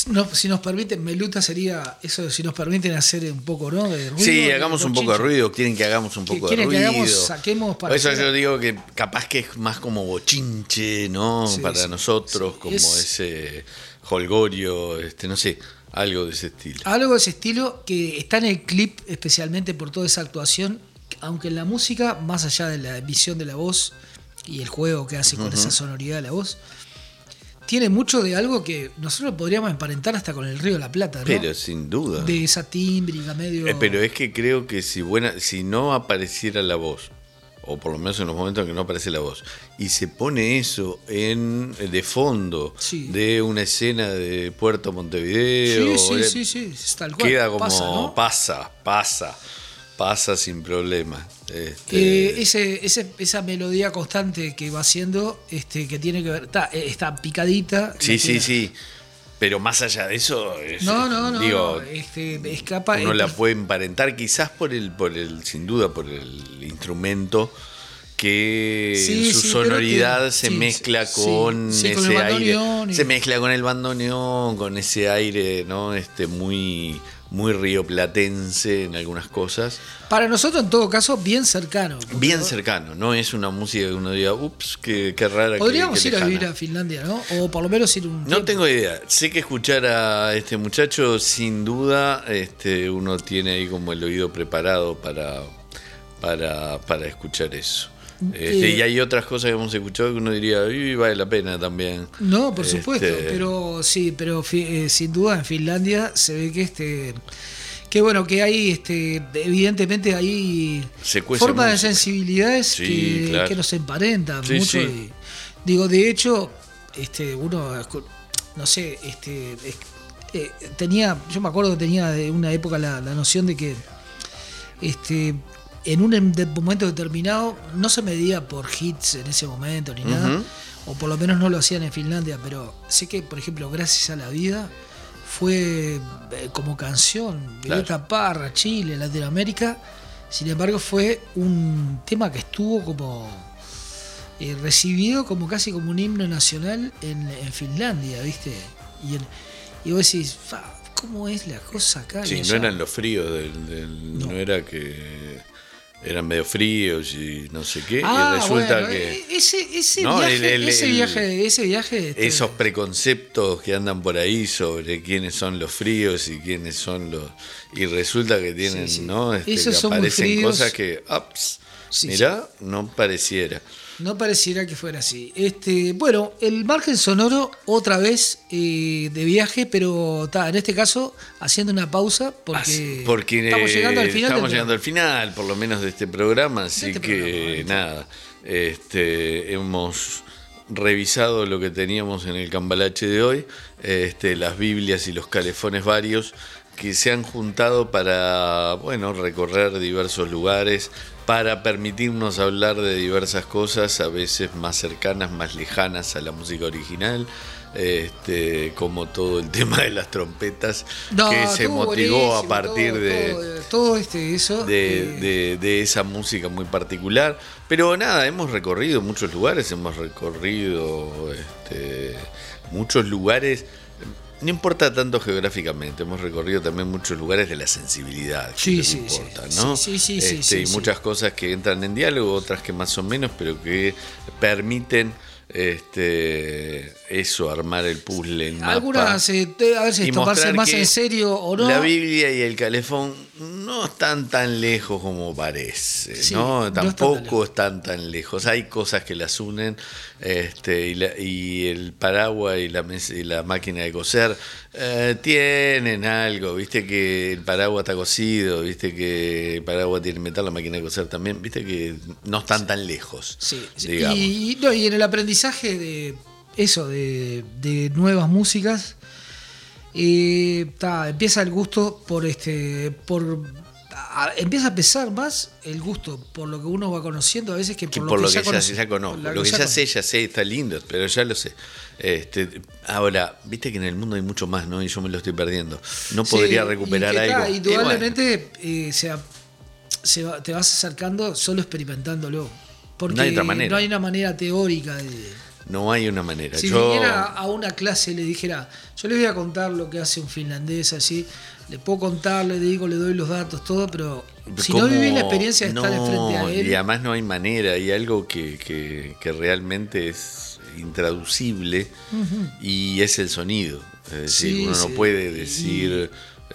si nos permiten, Meluta sería eso, si nos permiten hacer un poco, ¿no? De ruido. Sí, hagamos un poco de ruido. Quieren que hagamos un poco de ruido. Quieren que saquemos para. Por eso yo digo que capaz que es más como bochinche, ¿no? Sí, para sí, nosotros, sí. como ese holgorio, no sé, algo de ese estilo. Algo de ese estilo que está en el clip, especialmente por toda esa actuación, aunque en la música, más allá de la emisión de la voz y el juego que hace con esa sonoridad de la voz, tiene mucho de algo que nosotros podríamos emparentar hasta con el Río de la Plata, ¿no? Pero sin duda. De esa tímbrica medio. Pero es que creo que si no apareciera la voz, o por lo menos en los momentos en que no aparece la voz, y se pone eso de fondo Sí. de una escena de Puerto Montevideo, Sí, es tal cual. queda como Pasa, ¿no? pasa sin problema. Esa melodía constante que va haciendo, que tiene que ver, está picadita. Sí. Pero más allá de eso, No, escapa. uno la puede emparentar quizás sin duda por el instrumento que su sonoridad se mezcla con ese con aire, se mezcla con el bandoneón, con ese aire, ¿no? Muy muy rioplatense en algunas cosas. Para nosotros, en todo caso, bien cercano. Bien cercano, no es una música que uno diga, ups, qué rara. Podríamos qué ir a lejana. vivir a Finlandia, ¿no? O por lo menos ir un No tiempo. tengo idea. Sé que escuchar a este muchacho, sin duda, uno tiene ahí como el oído preparado para escuchar eso. Y hay otras cosas que hemos escuchado que uno diría, vale la pena también. No, por supuesto, pero sí, sin duda en Finlandia se ve que bueno, que hay evidentemente hay formas de sensibilidades que nos emparentan mucho. Sí. Digo, de hecho, uno, no sé, yo me acuerdo que tenía de una época la noción de que en un momento determinado no se medía por hits en ese momento ni nada, o por lo menos no lo hacían en Finlandia, pero sé que, por ejemplo, Gracias a la Vida fue como canción, Violeta Parra, Chile, Latinoamérica. Sin embargo, fue un tema que estuvo como recibido como casi como un himno nacional en Finlandia, ¿viste? Y vos decís, ¿cómo es la cosa acá? Sí, no eran los fríos no era que eran medio fríos y no sé qué, y resulta que ese viaje esos preconceptos que andan por ahí sobre quiénes son los fríos y quiénes son los, y resulta que tienen, que aparecen cosas que mirá, no pareciera. No pareciera que fuera así. Bueno, el margen sonoro otra vez de viaje, pero en este caso haciendo una pausa porque estamos llegando al final. Estamos llegando al final, por lo menos de este programa, así nada, hemos revisado lo que teníamos en el cambalache de hoy, las Biblias y los calefones varios que se han juntado para, recorrer diversos lugares, para permitirnos hablar de diversas cosas, a veces más cercanas, más lejanas a la música original, como todo el tema de las trompetas, que se motivó a partir de esa música muy particular. Pero nada, hemos recorrido muchos lugares, muchos lugares. No importa tanto geográficamente, hemos recorrido también muchos lugares de la sensibilidad, ¿no? Sí, muchas cosas que entran en diálogo, otras que más o menos, pero que permiten armar el puzzle en mapa. Algunas, a veces tomarse más en serio o no. La Biblia y el calefón no están tan lejos como parece, ¿no? Tampoco están tan lejos. Hay cosas que las unen, y el paraguas y la máquina de coser tienen algo, viste que el paraguas está cosido, viste que el paraguas tiene metal, la máquina de coser también, viste que no están tan lejos. Digamos. Y en el aprendizaje de nuevas músicas, empieza el gusto empieza a pesar más el gusto por lo que uno va conociendo a veces que por lo que ya conozco. Lo que ya sé, está lindo, pero ya lo sé. Ahora, viste que en el mundo hay mucho más, ¿no? Y yo me lo estoy perdiendo. No podría recuperar algo. Indudablemente te vas acercando solo experimentándolo. Porque no hay otra manera. No hay una manera teórica no hay una manera. Si viniera a una clase y le dijera, yo le voy a contar lo que hace un finlandés así, le puedo contar, le digo, le doy los datos, todo, pero si no viví la experiencia de estar de frente a él. Y además no hay manera, hay algo que realmente es intraducible, y es el sonido. Es decir, Sí, uno no sí. puede decir,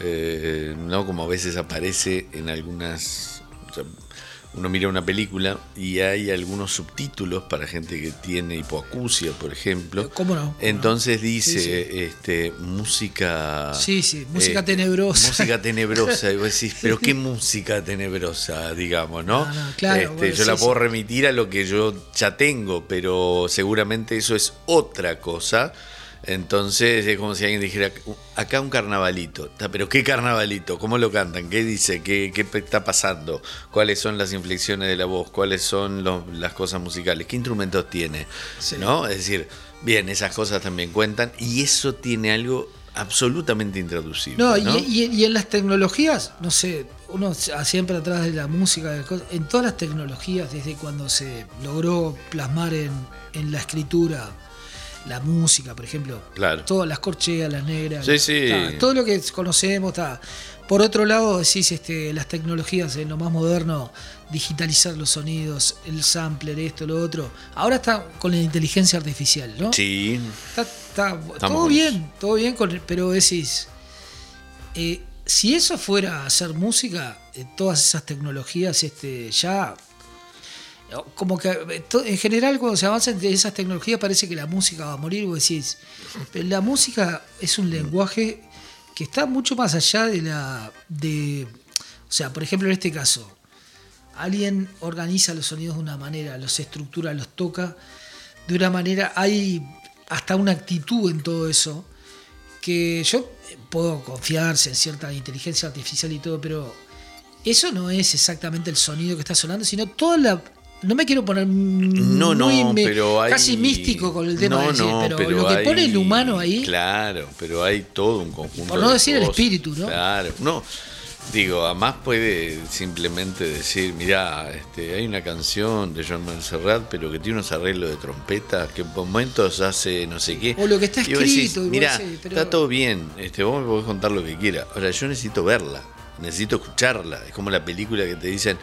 no como a veces aparece en algunas. O sea, uno mira una película y hay algunos subtítulos para gente que tiene hipoacusia, por ejemplo. ¿Cómo no? Entonces dice Sí, música. Sí, música tenebrosa. Música tenebrosa. Y vos decís, pero qué música tenebrosa, digamos, ¿no? No, claro, bueno, yo la sí, puedo sí. remitir a lo que yo ya tengo, pero seguramente eso es otra cosa. Entonces es como si alguien dijera, acá un carnavalito. ¿Pero qué carnavalito? ¿Cómo lo cantan? ¿Qué dice? ¿Qué está pasando? ¿Cuáles son las inflexiones de la voz? ¿Cuáles son las cosas musicales? ¿Qué instrumentos tiene? Sí. ¿No? Es decir, bien, esas cosas también cuentan, y eso tiene algo absolutamente intraducible. No, ¿no? y en las tecnologías, no sé, uno siempre atrás de la música, en todas las tecnologías, desde cuando se logró plasmar en la escritura la música, por ejemplo, Claro. todas las corcheas, las negras, Sí. todo lo que conocemos está. Por otro lado, decís las tecnologías en lo más moderno, digitalizar los sonidos, el sampler, esto, lo otro. Ahora está con la inteligencia artificial, ¿no? Sí. Está Estamos todo con bien, pero decís, si eso fuera a hacer música, todas esas tecnologías, ya, como que en general cuando se avanza en esas tecnologías parece que la música va a morir. Vos decís, pero la música es un lenguaje que está mucho más allá o sea, por ejemplo, en este caso, alguien organiza los sonidos de una manera, los estructura, los toca de una manera, hay hasta una actitud en todo eso, que yo puedo confiarse en cierta inteligencia artificial y todo, pero eso no es exactamente el sonido que está sonando, sino toda la... No me quiero poner pero hay, casi místico con el tema, pero pero lo que hay, pone el humano ahí... Claro, pero hay todo un conjunto. Por no de decir el cosas. espíritu, ¿no? Claro, no. Digo, además puede simplemente decir, mirá, hay una canción de Joan Manuel Serrat, pero que tiene unos arreglos de trompeta, que por momentos hace no sé qué. O lo que está Y vos decís, escrito. mirá, pero... está todo bien, vos me podés contar lo que quieras. Ahora, yo necesito verla. Necesito escucharla. Es como la película que te dicen,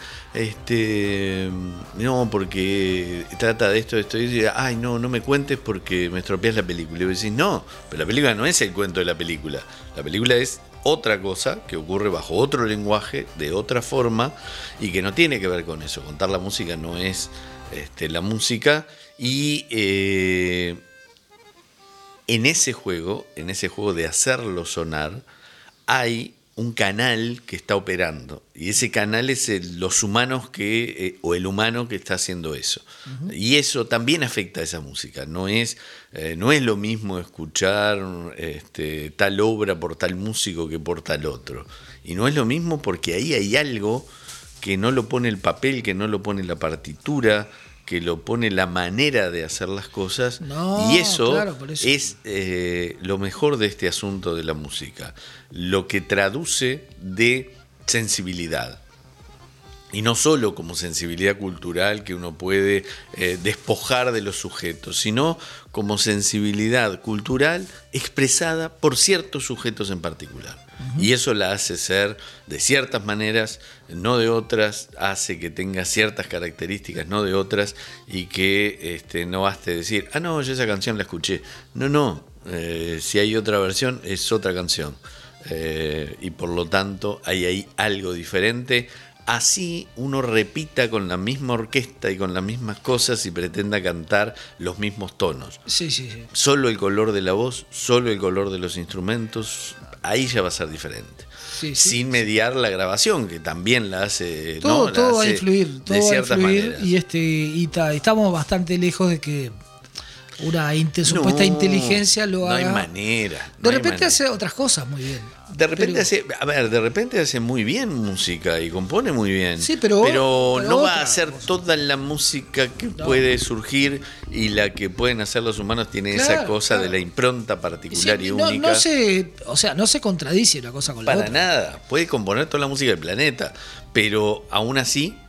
no, porque trata de esto, y ay, no me cuentes porque me estropeas la película. Y vos decís, no, pero la película no es el cuento de la película. La película es otra cosa que ocurre bajo otro lenguaje, de otra forma, y que no tiene que ver con eso. Contar la música no es la música. Y en ese juego de hacerlo sonar, hay un canal que está operando, y ese canal es los humanos o el humano que está haciendo eso. Uh-huh. Y eso también afecta a esa música. No es lo mismo escuchar tal obra por tal músico que por tal otro. Y no es lo mismo porque ahí hay algo que no lo pone el papel, que no lo pone la partitura, que lo pone la manera de hacer las cosas. No, y eso, claro, por eso. es lo mejor de este asunto de la música, lo que traduce de sensibilidad. Y no solo como sensibilidad cultural que uno puede despojar de los sujetos, sino como sensibilidad cultural expresada por ciertos sujetos en particular. Uh-huh. Y eso la hace ser de ciertas maneras, no de otras, hace que tenga ciertas características, no de otras, y que no baste decir, no, yo esa canción la escuché. No, si hay otra versión, es otra canción. Y por lo tanto hay ahí algo diferente. Así uno repita con la misma orquesta y con las mismas cosas y pretenda cantar los mismos tonos. Sí. Solo el color de la voz, solo el color de los instrumentos, ahí ya va a ser diferente. Sí, sin mediar la grabación, que también la hace. Todo, ¿no? todo la va a hace influir, de ciertas maneras. Y estamos bastante lejos de que una supuesta inteligencia lo haga. No hay manera. De repente hace otras cosas muy bien. De repente hace muy bien música y compone muy bien. Sí, pero no va a hacer toda la música que puede surgir, y la que pueden hacer los humanos tiene esa cosa de la impronta particular y única. No se contradice una cosa con la otra. Para nada. Puede componer toda la música del planeta, pero aún así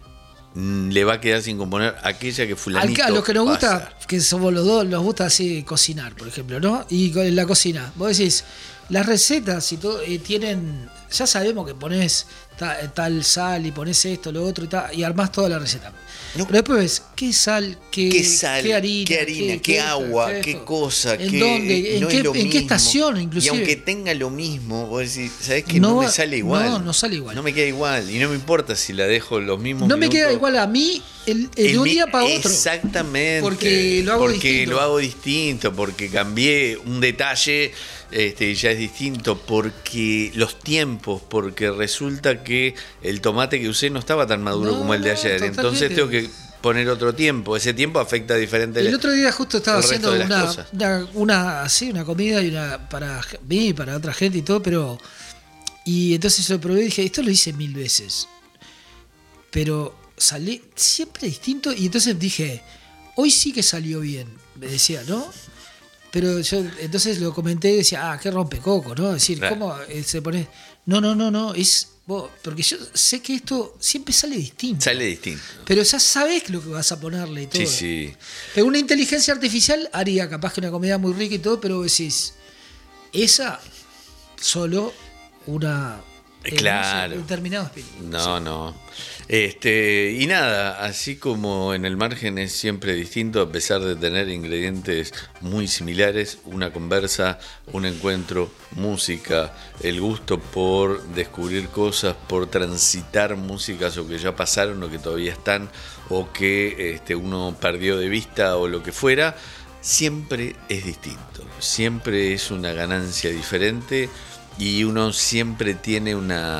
le va a quedar sin componer aquella que fulanito A los que nos va a gusta, hacer. que somos los dos, nos gusta así cocinar, por ejemplo, ¿no? Y en la cocina, vos decís, las recetas y todo tienen, ya sabemos que ponés tal sal y ponés esto, lo otro y armás toda la receta. No. Pero después ves, ¿qué sal, qué harina, qué agua, qué cosa, ¿en dónde? no ¿En es lo qué mismo. estación, inclusive? Y aunque tenga lo mismo, vos decís, ¿sabés que no me sale igual? No sale igual. No me queda igual. Y no me importa si la dejo los mismos No me minutos. queda igual a mí de un día para otro. Exactamente. Porque lo hago distinto. Porque cambié un detalle y ya es distinto, porque los tiempos, porque resulta que el tomate que usé no estaba tan maduro como el de ayer. Totalmente. Entonces tengo que poner otro tiempo. Ese tiempo afecta diferente. El otro día justo estaba el resto haciendo de las cosas. una comida y para mí y para otra gente y todo, y entonces lo probé y dije, esto lo hice 1000 veces. Pero salí siempre distinto y entonces dije, hoy sí que salió bien, me decía, ¿no? Pero yo entonces lo comenté y decía, qué rompecoco, ¿no? Es decir, Claro. ¿cómo se pone? No, es vos, porque yo sé que esto siempre sale distinto. Sale distinto. Pero ya sabes lo que vas a ponerle y todo. Sí. Pero una inteligencia artificial haría capaz que una comida muy rica y todo, pero decís, esa solo una... Claro. Un determinado espíritu. No. Y nada, así como en el margen es siempre distinto, a pesar de tener ingredientes muy similares, una conversa, un encuentro, música, el gusto por descubrir cosas, por transitar músicas o que ya pasaron o que todavía están o que uno perdió de vista o lo que fuera, siempre es distinto, siempre es una ganancia diferente. Y uno siempre tiene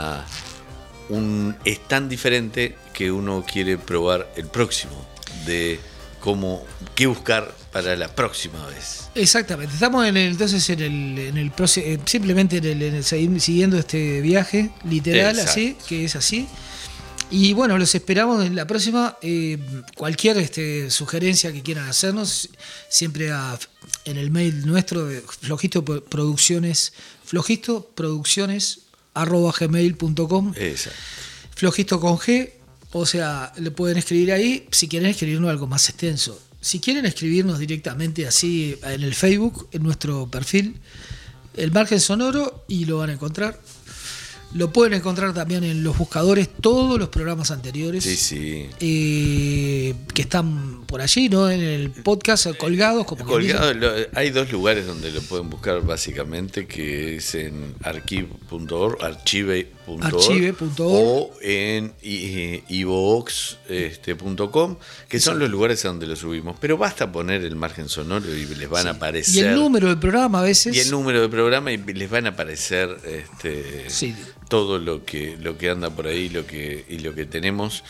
es tan diferente que uno quiere probar el próximo, de qué buscar para la próxima vez. Exactamente, estamos en el proceso, simplemente siguiendo este viaje literal. Exacto. Así, que es así. Y bueno, los esperamos en la próxima. Cualquier sugerencia que quieran hacernos, siempre en el mail nuestro de flojistoproducciones@gmail.com. Exacto. Flojisto con G, o sea, le pueden escribir ahí si quieren escribirnos algo más extenso. Si quieren escribirnos directamente así en el Facebook, en nuestro perfil, El Margen Sonoro, y lo van a encontrar. Lo pueden encontrar también en los buscadores, todos los programas anteriores. Sí. Que están por allí, ¿no? En el podcast, colgados. Hay dos lugares donde lo pueden buscar básicamente, que es en archive.org o en ivox.com, que son los lugares a donde lo subimos. Pero basta poner El Margen Sonoro y les van a aparecer. Y el número del programa a veces. Y el número del programa, y les van a aparecer sí, todo lo que anda por ahí, lo que tenemos,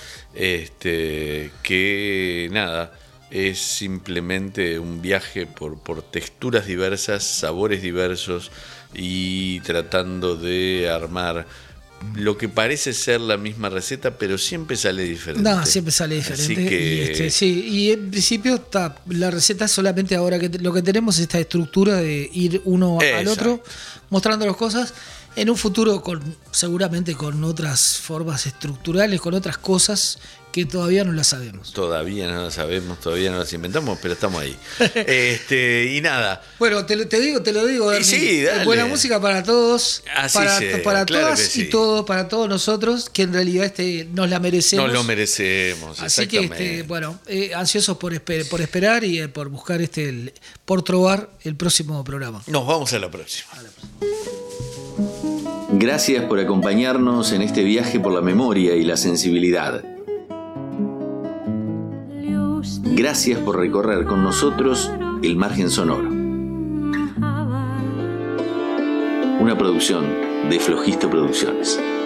que nada, es simplemente un viaje por texturas diversas, sabores diversos, y tratando de armar lo que parece ser la misma receta, pero siempre sale diferente. No, siempre sale diferente. Así que... y en principio la receta solamente ahora que lo que tenemos es esta estructura de ir uno al otro, mostrando las cosas. En un futuro seguramente con otras formas estructurales, con otras cosas que todavía no las sabemos. Todavía no las sabemos, todavía no las inventamos, pero estamos ahí. Y nada. Bueno, te lo digo, Ernie. Sí, dale. Buena música para todos, para claro todas sí. y todos, para todos nosotros, que en realidad nos la merecemos. Nos lo merecemos, así exactamente. que, ansiosos por esperar y por buscar por trobar el próximo programa. Nos vamos a la próxima. Gracias por acompañarnos en este viaje por la memoria y la sensibilidad. Gracias por recorrer con nosotros El Margen Sonoro. Una producción de Flojisto Producciones.